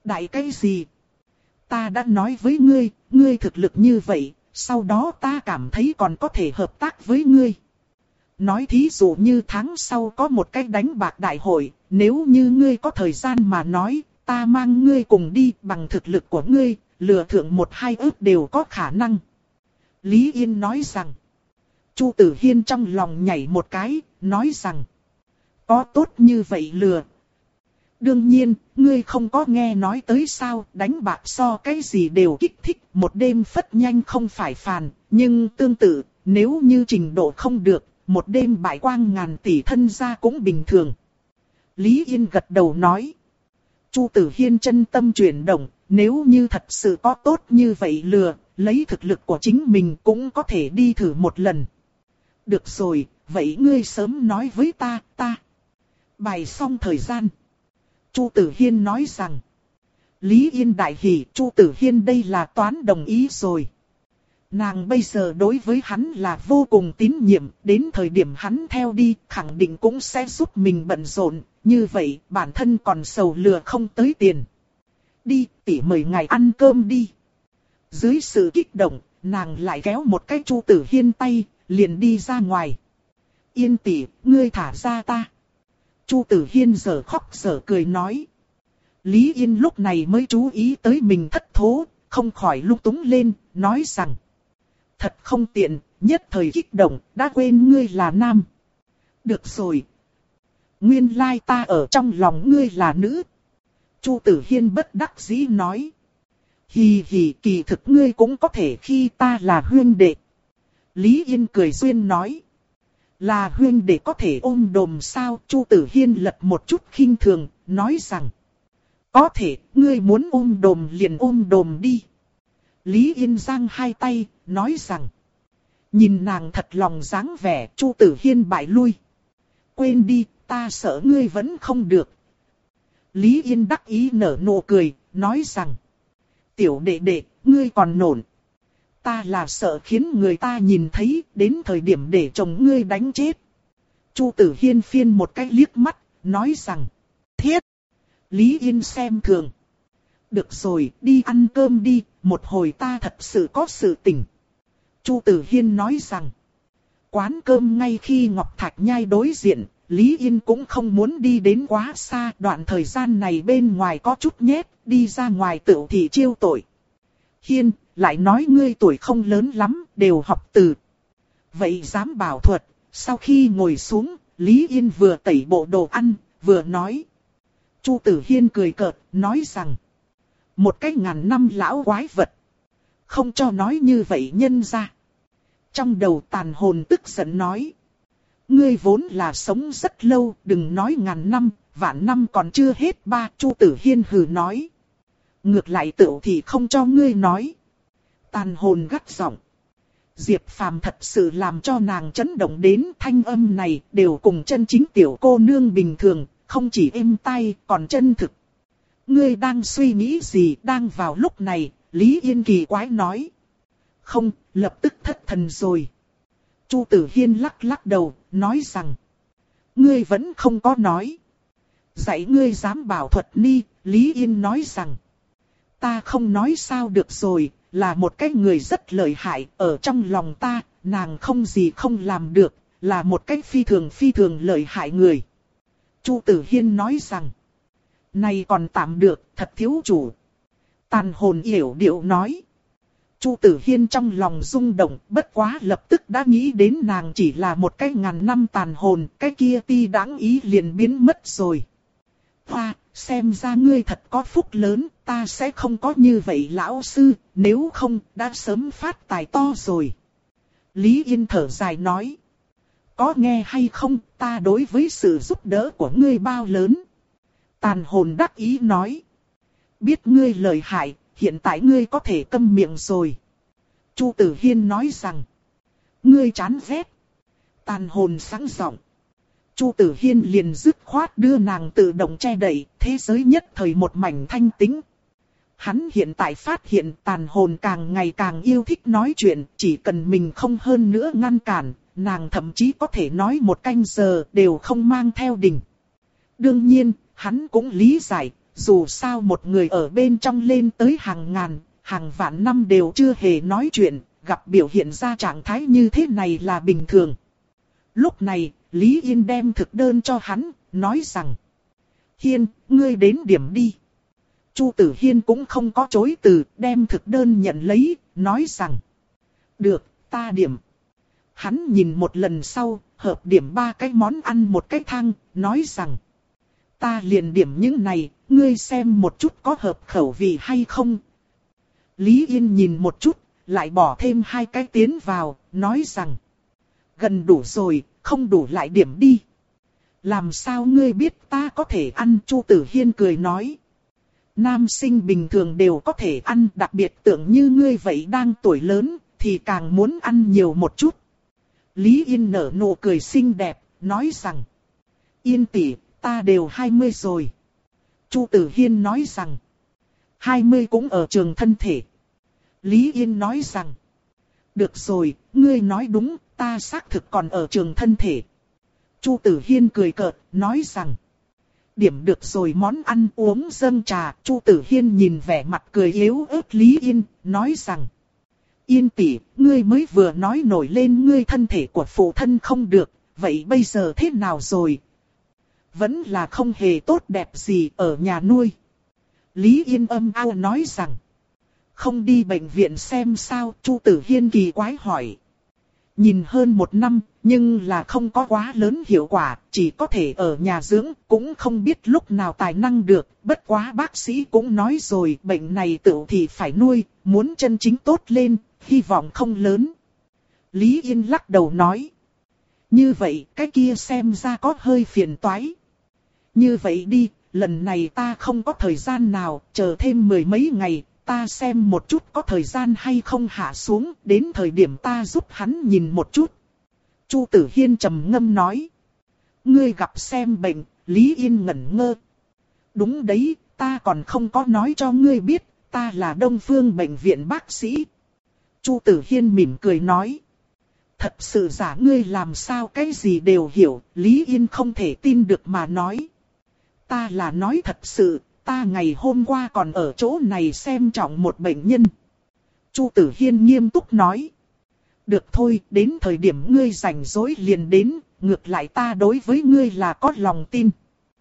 Đại cái gì? Ta đã nói với ngươi, ngươi thực lực như vậy, sau đó ta cảm thấy còn có thể hợp tác với ngươi. Nói thí dụ như tháng sau có một cái đánh bạc đại hội, nếu như ngươi có thời gian mà nói, ta mang ngươi cùng đi, bằng thực lực của ngươi, lừa thượng một hai ước đều có khả năng. Lý Yên nói rằng, Chu Tử Hiên trong lòng nhảy một cái, nói rằng, có tốt như vậy lừa. Đương nhiên, ngươi không có nghe nói tới sao, đánh bạc so cái gì đều kích thích, một đêm phất nhanh không phải phàn, nhưng tương tự, nếu như trình độ không được, một đêm bại quang ngàn tỷ thân gia cũng bình thường. Lý Yên gật đầu nói. Chu Tử Hiên chân tâm chuyển động, nếu như thật sự có tốt như vậy lừa, lấy thực lực của chính mình cũng có thể đi thử một lần. Được rồi, vậy ngươi sớm nói với ta, ta. Bài xong thời gian. Chu Tử Hiên nói rằng. Lý Yên đại hỉ, Chu Tử Hiên đây là toán đồng ý rồi. Nàng bây giờ đối với hắn là vô cùng tín nhiệm, đến thời điểm hắn theo đi, khẳng định cũng sẽ giúp mình bận rộn, như vậy bản thân còn sầu lừa không tới tiền. Đi, tỷ mời ngài ăn cơm đi. Dưới sự kích động, nàng lại kéo một cái Chu Tử Hiên tay, liền đi ra ngoài. Yên tỷ, ngươi thả ra ta. Chu Tử Hiên giờ khóc giờ cười nói. Lý Yên lúc này mới chú ý tới mình thất thố, không khỏi lung túng lên, nói rằng. Thật không tiện, nhất thời kích động, đã quên ngươi là nam. Được rồi. Nguyên lai ta ở trong lòng ngươi là nữ. Chu Tử Hiên bất đắc dĩ nói. Hì hì, kỳ thực ngươi cũng có thể khi ta là huyên đệ. Lý Yên cười duyên nói. Là huyên đệ có thể ôm đồm sao? Chu Tử Hiên lật một chút khinh thường, nói rằng. Có thể, ngươi muốn ôm đồm liền ôm đồm đi. Lý Yên giang hai tay, nói rằng. Nhìn nàng thật lòng dáng vẻ, Chu Tử Hiên bại lui. Quên đi, ta sợ ngươi vẫn không được. Lý Yên đắc ý nở nụ cười, nói rằng. Tiểu đệ đệ, ngươi còn nổn. Ta là sợ khiến người ta nhìn thấy, đến thời điểm để chồng ngươi đánh chết. Chu Tử Hiên phiên một cái liếc mắt, nói rằng. Thiết! Lý Yên xem thường. Được rồi, đi ăn cơm đi, một hồi ta thật sự có sự tình. Chu Tử Hiên nói rằng. Quán cơm ngay khi Ngọc Thạch Nhai đối diện, Lý Yên cũng không muốn đi đến quá xa. Đoạn thời gian này bên ngoài có chút nhét, đi ra ngoài tựu thì chiêu tội. Hiên, lại nói ngươi tuổi không lớn lắm, đều học từ. Vậy dám bảo thuật, sau khi ngồi xuống, Lý Yên vừa tẩy bộ đồ ăn, vừa nói. Chu Tử Hiên cười cợt, nói rằng. Một cái ngàn năm lão quái vật. Không cho nói như vậy nhân ra. Trong đầu Tàn Hồn tức giận nói. Ngươi vốn là sống rất lâu, đừng nói ngàn năm, vạn năm còn chưa hết ba. Chu Tử Hiên hừ nói. Ngược lại tựu thì không cho ngươi nói. Tàn Hồn gắt giọng. Diệp Phàm thật sự làm cho nàng chấn động đến, thanh âm này đều cùng chân chính tiểu cô nương bình thường, không chỉ êm tai còn chân thực. Ngươi đang suy nghĩ gì? Đang vào lúc này, Lý Yên kỳ quái nói. Không, lập tức thất thần rồi. Chu Tử Hiên lắc lắc đầu, nói rằng. Ngươi vẫn không có nói. Dạy ngươi dám bảo thuật ni, Lý Yên nói rằng. Ta không nói sao được rồi, là một cái người rất lợi hại, ở trong lòng ta, nàng không gì không làm được, là một cái phi thường phi thường lợi hại người. Chu Tử Hiên nói rằng. Này còn tạm được, thật thiếu chủ. Tàn Hồn yểu điệu nói. Chu Tử Hiên trong lòng rung động, bất quá lập tức đã nghĩ đến nàng chỉ là một cái ngàn năm tàn hồn, cái kia ti đáng ý liền biến mất rồi. Hoa, xem ra ngươi thật có phúc lớn, ta sẽ không có như vậy lão sư, nếu không đã sớm phát tài to rồi. Lý Yên thở dài nói. Có nghe hay không, ta đối với sự giúp đỡ của ngươi bao lớn. Tàn Hồn đắc ý nói. Biết ngươi lợi hại, hiện tại ngươi có thể câm miệng rồi. Chu Tử Hiên nói rằng. Ngươi chán ghét. Tàn Hồn sáng giọng. Chu Tử Hiên liền dứt khoát đưa nàng tự động che đậy, thế giới nhất thời một mảnh thanh tĩnh. Hắn hiện tại phát hiện Tàn Hồn càng ngày càng yêu thích nói chuyện, chỉ cần mình không hơn nữa ngăn cản, nàng thậm chí có thể nói một canh giờ đều không mang theo đỉnh. Đương nhiên, hắn cũng lý giải, dù sao một người ở bên trong lên tới hàng ngàn, hàng vạn năm đều chưa hề nói chuyện, gặp biểu hiện ra trạng thái như thế này là bình thường. Lúc này, Lý Yên đem thực đơn cho hắn, nói rằng: Hiên, ngươi đến điểm đi. Chu Tử Hiên cũng không có chối từ, đem thực đơn nhận lấy, nói rằng: Được, ta điểm. Hắn nhìn một lần sau, hợp điểm ba cái món ăn một cái thang, nói rằng: Ta liền điểm những này, ngươi xem một chút có hợp khẩu vị hay không. Lý Yên nhìn một chút, lại bỏ thêm hai cái tiến vào, nói rằng: Gần đủ rồi, không đủ lại điểm đi. Làm sao ngươi biết ta có thể ăn? Chu Tử Hiên cười nói. Nam sinh bình thường đều có thể ăn, đặc biệt tưởng như ngươi vậy đang tuổi lớn, thì càng muốn ăn nhiều một chút. Lý Yên nở nụ cười xinh đẹp, nói rằng: Yên tỷ, ta đều hai mươi rồi. Chu Tử Hiên nói rằng: hai mươi cũng ở trường thân thể. Lý Yên nói rằng: Được rồi, ngươi nói đúng, ta xác thực còn ở trường thân thể. Chu Tử Hiên cười cợt, nói rằng: Điểm được rồi món ăn uống dâng trà. Chu Tử Hiên nhìn vẻ mặt cười yếu ớt Lý Yên, nói rằng: Yên tỷ, ngươi mới vừa nói nổi lên ngươi thân thể của phụ thân không được, vậy bây giờ thế nào rồi? Vẫn là không hề tốt đẹp gì ở nhà nuôi. Lý Yên âm ao nói rằng: Không đi bệnh viện xem sao? Chu Tử Hiên kỳ quái hỏi. Nhìn hơn một năm, nhưng là không có quá lớn hiệu quả, chỉ có thể ở nhà dưỡng, cũng không biết lúc nào tài năng được. Bất quá bác sĩ cũng nói rồi, bệnh này tự thì phải nuôi, muốn chân chính tốt lên, hy vọng không lớn. Lý Yên lắc đầu nói. Như vậy, cái kia xem ra có hơi phiền toái. Như vậy đi, lần này ta không có thời gian nào, chờ thêm mười mấy ngày. Ta xem một chút có thời gian hay không hạ xuống, đến thời điểm ta giúp hắn nhìn một chút. Chu Tử Hiên trầm ngâm nói. Ngươi gặp xem bệnh, Lý Yên ngẩn ngơ. Đúng đấy, ta còn không có nói cho ngươi biết, ta là Đông Phương bệnh viện bác sĩ. Chu Tử Hiên mỉm cười nói. Thật sự giả ngươi làm sao cái gì đều hiểu, Lý Yên không thể tin được mà nói. Ta là nói thật sự. Ta ngày hôm qua còn ở chỗ này xem trọng một bệnh nhân. Chu Tử Hiên nghiêm túc nói. Được thôi, đến thời điểm ngươi rảnh rỗi liền đến, ngược lại ta đối với ngươi là có lòng tin.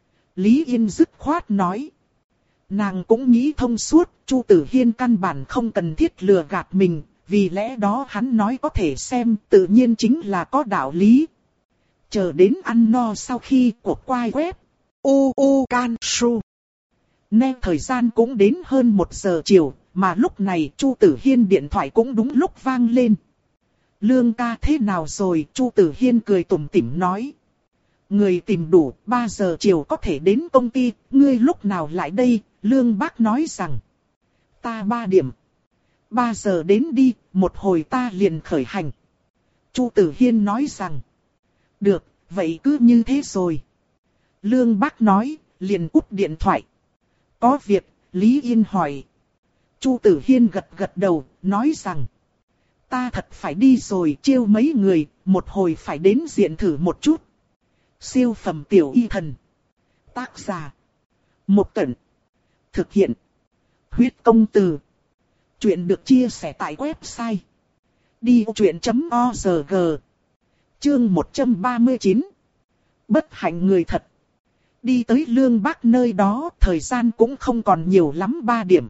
Lý Yên dứt khoát nói. Nàng cũng nghĩ thông suốt, Chu Tử Hiên căn bản không cần thiết lừa gạt mình, vì lẽ đó hắn nói có thể xem, tự nhiên chính là có đạo lý. Chờ đến ăn no sau khi cuộc quay web, u u can su. Nên thời gian cũng đến hơn một giờ chiều, mà lúc này Chu Tử Hiên điện thoại cũng đúng lúc vang lên. Lương ca thế nào rồi? Chu Tử Hiên cười tủm tỉm nói. Người tìm đủ, ba giờ chiều có thể đến công ty, ngươi lúc nào lại đây? Lương bác nói rằng. Ta ba điểm. Ba giờ đến đi, một hồi ta liền khởi hành. Chu Tử Hiên nói rằng. Được, vậy cứ như thế rồi. Lương bác nói, liền cúp điện thoại. Có việc, Lý Yên hỏi. Chu Tử Hiên gật gật đầu, nói rằng. Ta thật phải đi rồi, chiêu mấy người, một hồi phải đến diện thử một chút. Siêu phẩm tiểu y thần. Tác giả. Một Cẩn. Thực hiện. Huyết công từ. Chuyện được chia sẻ tại website. đi ô chuyện chấm o rờ giê. Chương một trăm ba mươi chín. Bất hạnh người thật. Đi tới Lương Bác nơi đó, thời gian cũng không còn nhiều lắm, ba điểm.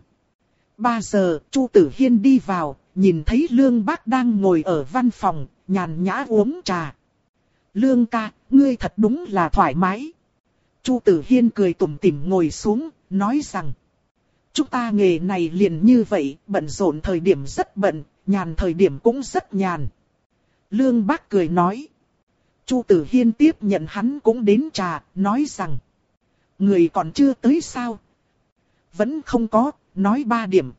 Ba giờ, Chu Tử Hiên đi vào, nhìn thấy Lương Bác đang ngồi ở văn phòng, nhàn nhã uống trà. Lương ca, ngươi thật đúng là thoải mái. Chu Tử Hiên cười tủm tỉm ngồi xuống, nói rằng. Chúng ta nghề này liền như vậy, bận rộn thời điểm rất bận, nhàn thời điểm cũng rất nhàn. Lương Bác cười nói. Chu Tử Hiên tiếp nhận hắn cũng đến trà, nói rằng. Người còn chưa tới sao? Vẫn không có, nói ba điểm.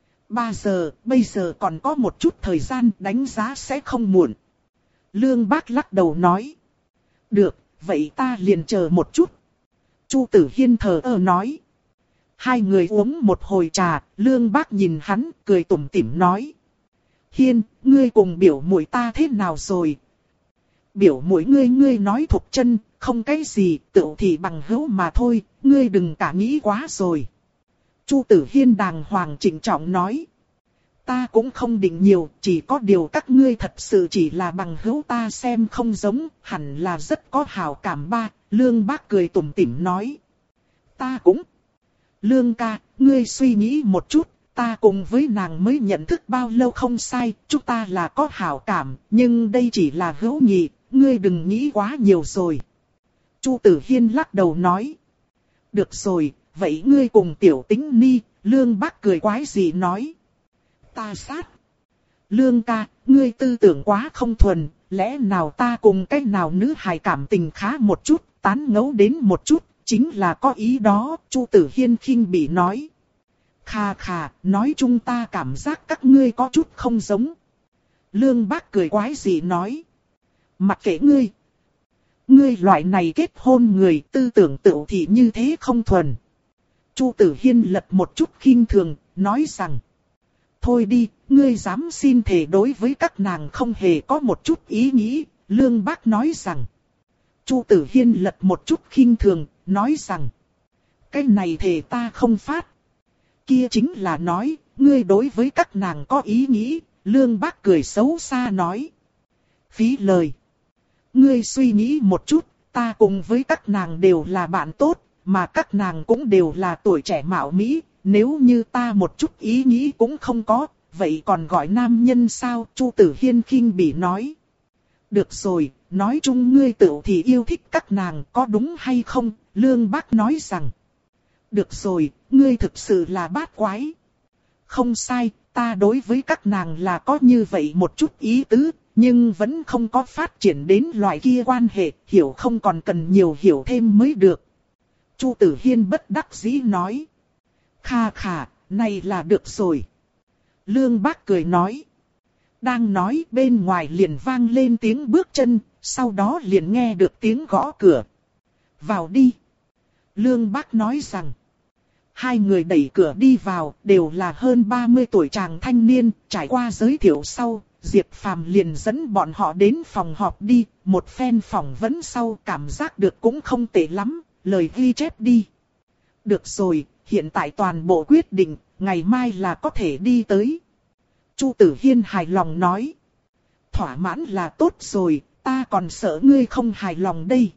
Ba giờ, bây giờ còn có một chút thời gian, đánh giá sẽ không muộn. Lương Bác lắc đầu nói. Được, vậy ta liền chờ một chút. Chu Tử Hiên thờ ơ nói. Hai người uống một hồi trà, Lương Bác nhìn hắn, cười tủm tỉm nói. Hiên, ngươi cùng biểu muội ta thế nào rồi? Biểu muội ngươi ngươi nói Thục Chân, không cái gì, tựu thì bằng hữu mà thôi, ngươi đừng cả nghĩ quá rồi. Chu Tử Hiên đàng hoàng trịnh trọng nói. Ta cũng không định nhiều, chỉ có điều các ngươi thật sự chỉ là bằng hữu ta xem không giống, hẳn là rất có hảo cảm ba, Lương Bác cười tủm tỉm nói. Ta cũng. Lương ca, ngươi suy nghĩ một chút, ta cùng với nàng mới nhận thức bao lâu không sai, chúng ta là có hảo cảm, nhưng đây chỉ là hữu nghị, ngươi đừng nghĩ quá nhiều rồi. Chu Tử Hiên lắc đầu nói. Được rồi, vậy ngươi cùng Tiểu Tĩnh Ni, Lương Bác cười quái gì nói. Ta sát. Lương ca, ngươi tư tưởng quá không thuần, lẽ nào ta cùng cái nào nữ hài cảm tình khá một chút, tán ngẫu đến một chút, chính là có ý đó, Chu Tử Hiên khinh bỉ nói. Khà khà, nói chung ta cảm giác các ngươi có chút không giống. Lương Bác cười quái gì nói. Mặc kệ ngươi. Ngươi loại này kết hôn người tư tưởng tự thị như thế không thuần. Chu Tử Hiên lật một chút khinh thường, nói rằng. Thôi đi, ngươi dám xin thề đối với các nàng không hề có một chút ý nghĩ, Lương Bác nói rằng. Chu Tử Hiên lật một chút khinh thường, nói rằng. Cái này thề ta không phát. Kia chính là nói, ngươi đối với các nàng có ý nghĩ, Lương Bác cười xấu xa nói. Phí lời. Ngươi suy nghĩ một chút, ta cùng với các nàng đều là bạn tốt, mà các nàng cũng đều là tuổi trẻ mạo mỹ, nếu như ta một chút ý nghĩ cũng không có, vậy còn gọi nam nhân sao? Chu Tử Hiên khinh bỉ nói. Được rồi, nói chung ngươi tự thì yêu thích các nàng có đúng hay không? Lương Bác nói rằng. Được rồi, ngươi thực sự là bát quái. Không sai, ta đối với các nàng là có như vậy một chút ý tứ, nhưng vẫn không có phát triển đến loại kia quan hệ, hiểu không còn cần nhiều hiểu thêm mới được. Chu Tử Hiên bất đắc dĩ nói. Kha khà, này là được rồi. Lương Bác cười nói. Đang nói bên ngoài liền vang lên tiếng bước chân, sau đó liền nghe được tiếng gõ cửa. Vào đi. Lương Bác nói rằng. Hai người đẩy cửa đi vào, đều là hơn ba mươi tuổi chàng thanh niên, trải qua giới thiệu sau, Diệp Phàm liền dẫn bọn họ đến phòng họp đi, một phen phỏng vấn sau cảm giác được cũng không tệ lắm, lời ghi chép đi. Được rồi, hiện tại toàn bộ quyết định, ngày mai là có thể đi tới. Chu Tử Hiên hài lòng nói. Thỏa mãn là tốt rồi, ta còn sợ ngươi không hài lòng đây.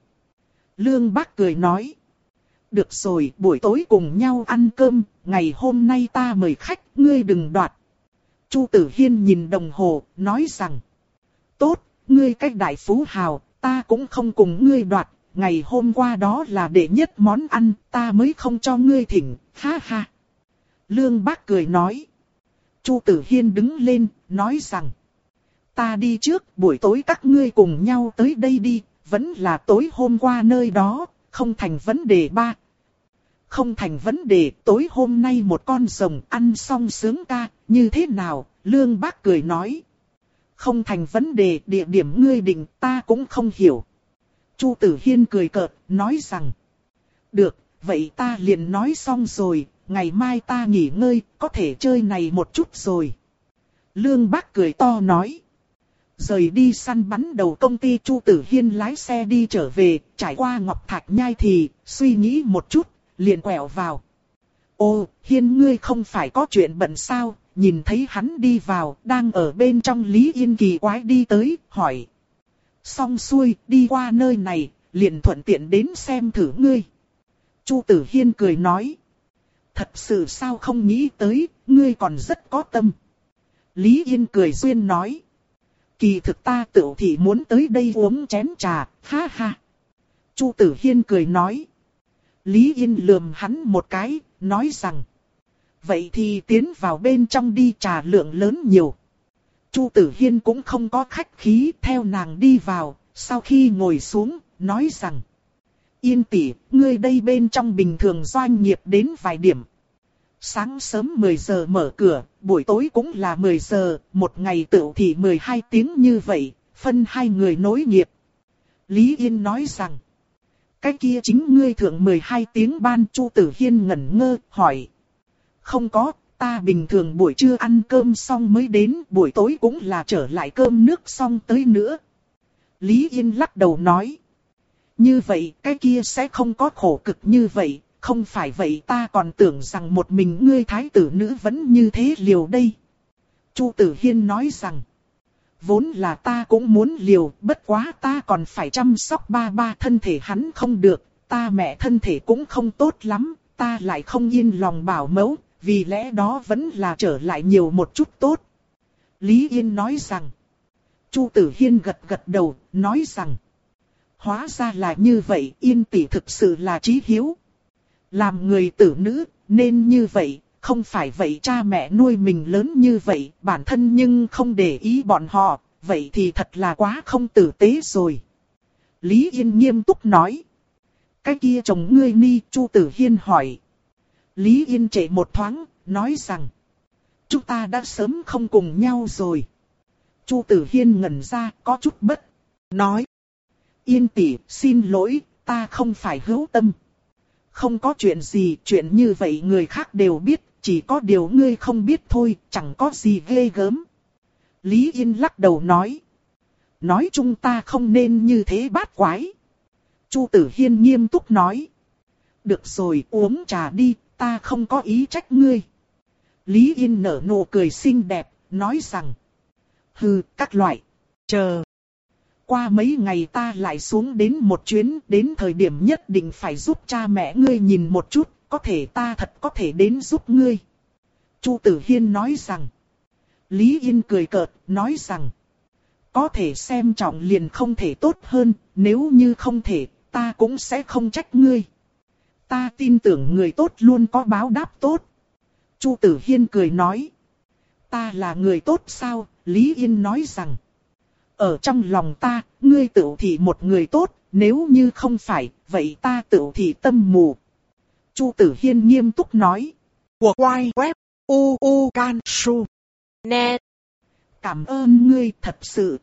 Lương Bác cười nói. Được rồi, buổi tối cùng nhau ăn cơm, ngày hôm nay ta mời khách, ngươi đừng đoạt. Chu Tử Hiên nhìn đồng hồ, nói rằng. Tốt, ngươi cách đại phú hào, ta cũng không cùng ngươi đoạt, ngày hôm qua đó là đệ nhất món ăn, ta mới không cho ngươi thỉnh, ha ha. Lương Bác cười nói. Chu Tử Hiên đứng lên, nói rằng. Ta đi trước, buổi tối các ngươi cùng nhau tới đây đi, vẫn là tối hôm qua nơi đó, không thành vấn đề ba. Không thành vấn đề, tối hôm nay một con rồng ăn xong sướng ca, như thế nào? Lương Bác cười nói. Không thành vấn đề, địa điểm ngươi định ta cũng không hiểu. Chu Tử Hiên cười cợt, nói rằng. Được, vậy ta liền nói xong rồi, ngày mai ta nghỉ ngơi, có thể chơi này một chút rồi. Lương Bác cười to nói. Rời đi săn bắn đầu công ty, Chu Tử Hiên lái xe đi trở về, trải qua Ngọc Thạch Nhai thì, suy nghĩ một chút, liền quẹo vào. Ô, Hiên ngươi không phải có chuyện bận sao? Nhìn thấy hắn đi vào, đang ở bên trong Lý Yên kỳ quái đi tới, hỏi. Xong xuôi, đi qua nơi này, liền thuận tiện đến xem thử ngươi. Chu Tử Hiên cười nói. Thật sự sao không nghĩ tới, ngươi còn rất có tâm. Lý Yên cười duyên nói. Kỳ thực ta tự thì muốn tới đây uống chén trà, ha ha. Chu Tử Hiên cười nói. Lý Yên lườm hắn một cái, nói rằng. Vậy thì tiến vào bên trong đi, trà lượng lớn nhiều. Chu Tử Hiên cũng không có khách khí, theo nàng đi vào, sau khi ngồi xuống, nói rằng. Yên tỷ, ngươi đây bên trong bình thường doanh nghiệp đến vài điểm. Sáng sớm mười giờ mở cửa, buổi tối cũng là mười giờ, một ngày tựu thì mười hai tiếng như vậy, phân hai người nối nghiệp. Lý Yên nói rằng. Cái kia chính ngươi thượng mười hai tiếng ban. Chu Tử Hiên ngẩn ngơ, hỏi. Không có, ta bình thường buổi trưa ăn cơm xong mới đến, buổi tối cũng là trở lại cơm nước xong tới nữa. Lý Yên lắc đầu nói. như vậy cái kia sẽ không có khổ cực như vậy, không phải vậy ta còn tưởng rằng một mình ngươi thái tử nữ vẫn như thế liều đây. Chu Tử Hiên nói rằng, vốn là ta cũng muốn liều, bất quá ta còn phải chăm sóc ba ba, thân thể hắn không được, ta mẹ thân thể cũng không tốt lắm, ta lại không yên lòng bảo mẫu, vì lẽ đó vẫn là trở lại nhiều một chút tốt. Lý Yên nói rằng, Chu Tử Hiên gật gật đầu, nói rằng, hóa ra là như vậy, Yên tỷ thực sự là chí hiếu. Làm người tử nữ, nên như vậy, không phải vậy cha mẹ nuôi mình lớn như vậy, bản thân nhưng không để ý bọn họ, vậy thì thật là quá không tử tế rồi. Lý Yên nghiêm túc nói. Cái kia chồng ngươi ni, Chu Tử Hiên hỏi. Lý Yên trễ một thoáng, nói rằng, chúng ta đã sớm không cùng nhau rồi. Chu Tử Hiên ngẩn ra, có chút bất, nói. Yên tỷ, xin lỗi, ta không phải hữu tâm. Không có chuyện gì, chuyện như vậy người khác đều biết, chỉ có điều ngươi không biết thôi, chẳng có gì ghê gớm. Lý Yên lắc đầu nói. Nói chung ta không nên như thế bát quái. Chu Tử Hiên nghiêm túc nói. Được rồi, uống trà đi, ta không có ý trách ngươi. Lý Yên nở nụ cười xinh đẹp, nói rằng. Hừ, các loại, chờ. Qua mấy ngày ta lại xuống đến một chuyến, đến thời điểm nhất định phải giúp cha mẹ ngươi nhìn một chút, có thể ta thật có thể đến giúp ngươi. Chu Tử Hiên nói rằng. Lý Yên cười cợt, nói rằng. Có thể xem trọng liền không thể tốt hơn, nếu như không thể, ta cũng sẽ không trách ngươi. Ta tin tưởng người tốt luôn có báo đáp tốt. Chu Tử Hiên cười nói. Ta là người tốt sao? Lý Yên nói rằng. Ở trong lòng ta, ngươi tự thị một người tốt, nếu như không phải, vậy ta tự thị tâm mù. Chu Tử Hiên nghiêm túc nói. Của quay web u u can su net. Cảm ơn ngươi thật sự.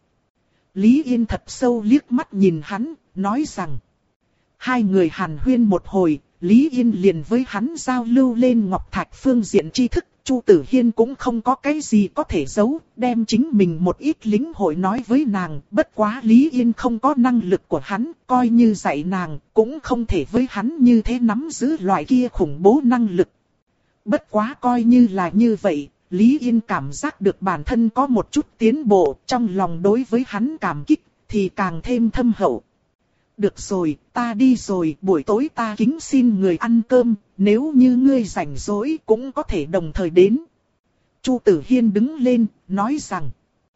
Lý Yên thật sâu liếc mắt nhìn hắn, nói rằng. Hai người hàn huyên một hồi, Lý Yên liền với hắn giao lưu lên ngọc thạch phương diện tri thức. Chu Tử Hiên cũng không có cái gì có thể giấu, đem chính mình một ít lĩnh hội nói với nàng. Bất quá Lý Yên không có năng lực của hắn, coi như dạy nàng, cũng không thể với hắn như thế nắm giữ loại kia khủng bố năng lực. Bất quá coi như là như vậy, Lý Yên cảm giác được bản thân có một chút tiến bộ, trong lòng đối với hắn cảm kích, thì càng thêm thâm hậu. Được rồi, ta đi rồi, buổi tối ta kính xin người ăn cơm, nếu như ngươi rảnh rỗi cũng có thể đồng thời đến. Chu Tử Hiên đứng lên, nói rằng,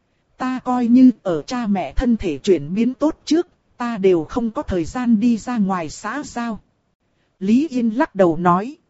ta coi như ở cha mẹ thân thể chuyển biến tốt trước, ta đều không có thời gian đi ra ngoài xã giao. Lý Yên lắc đầu nói,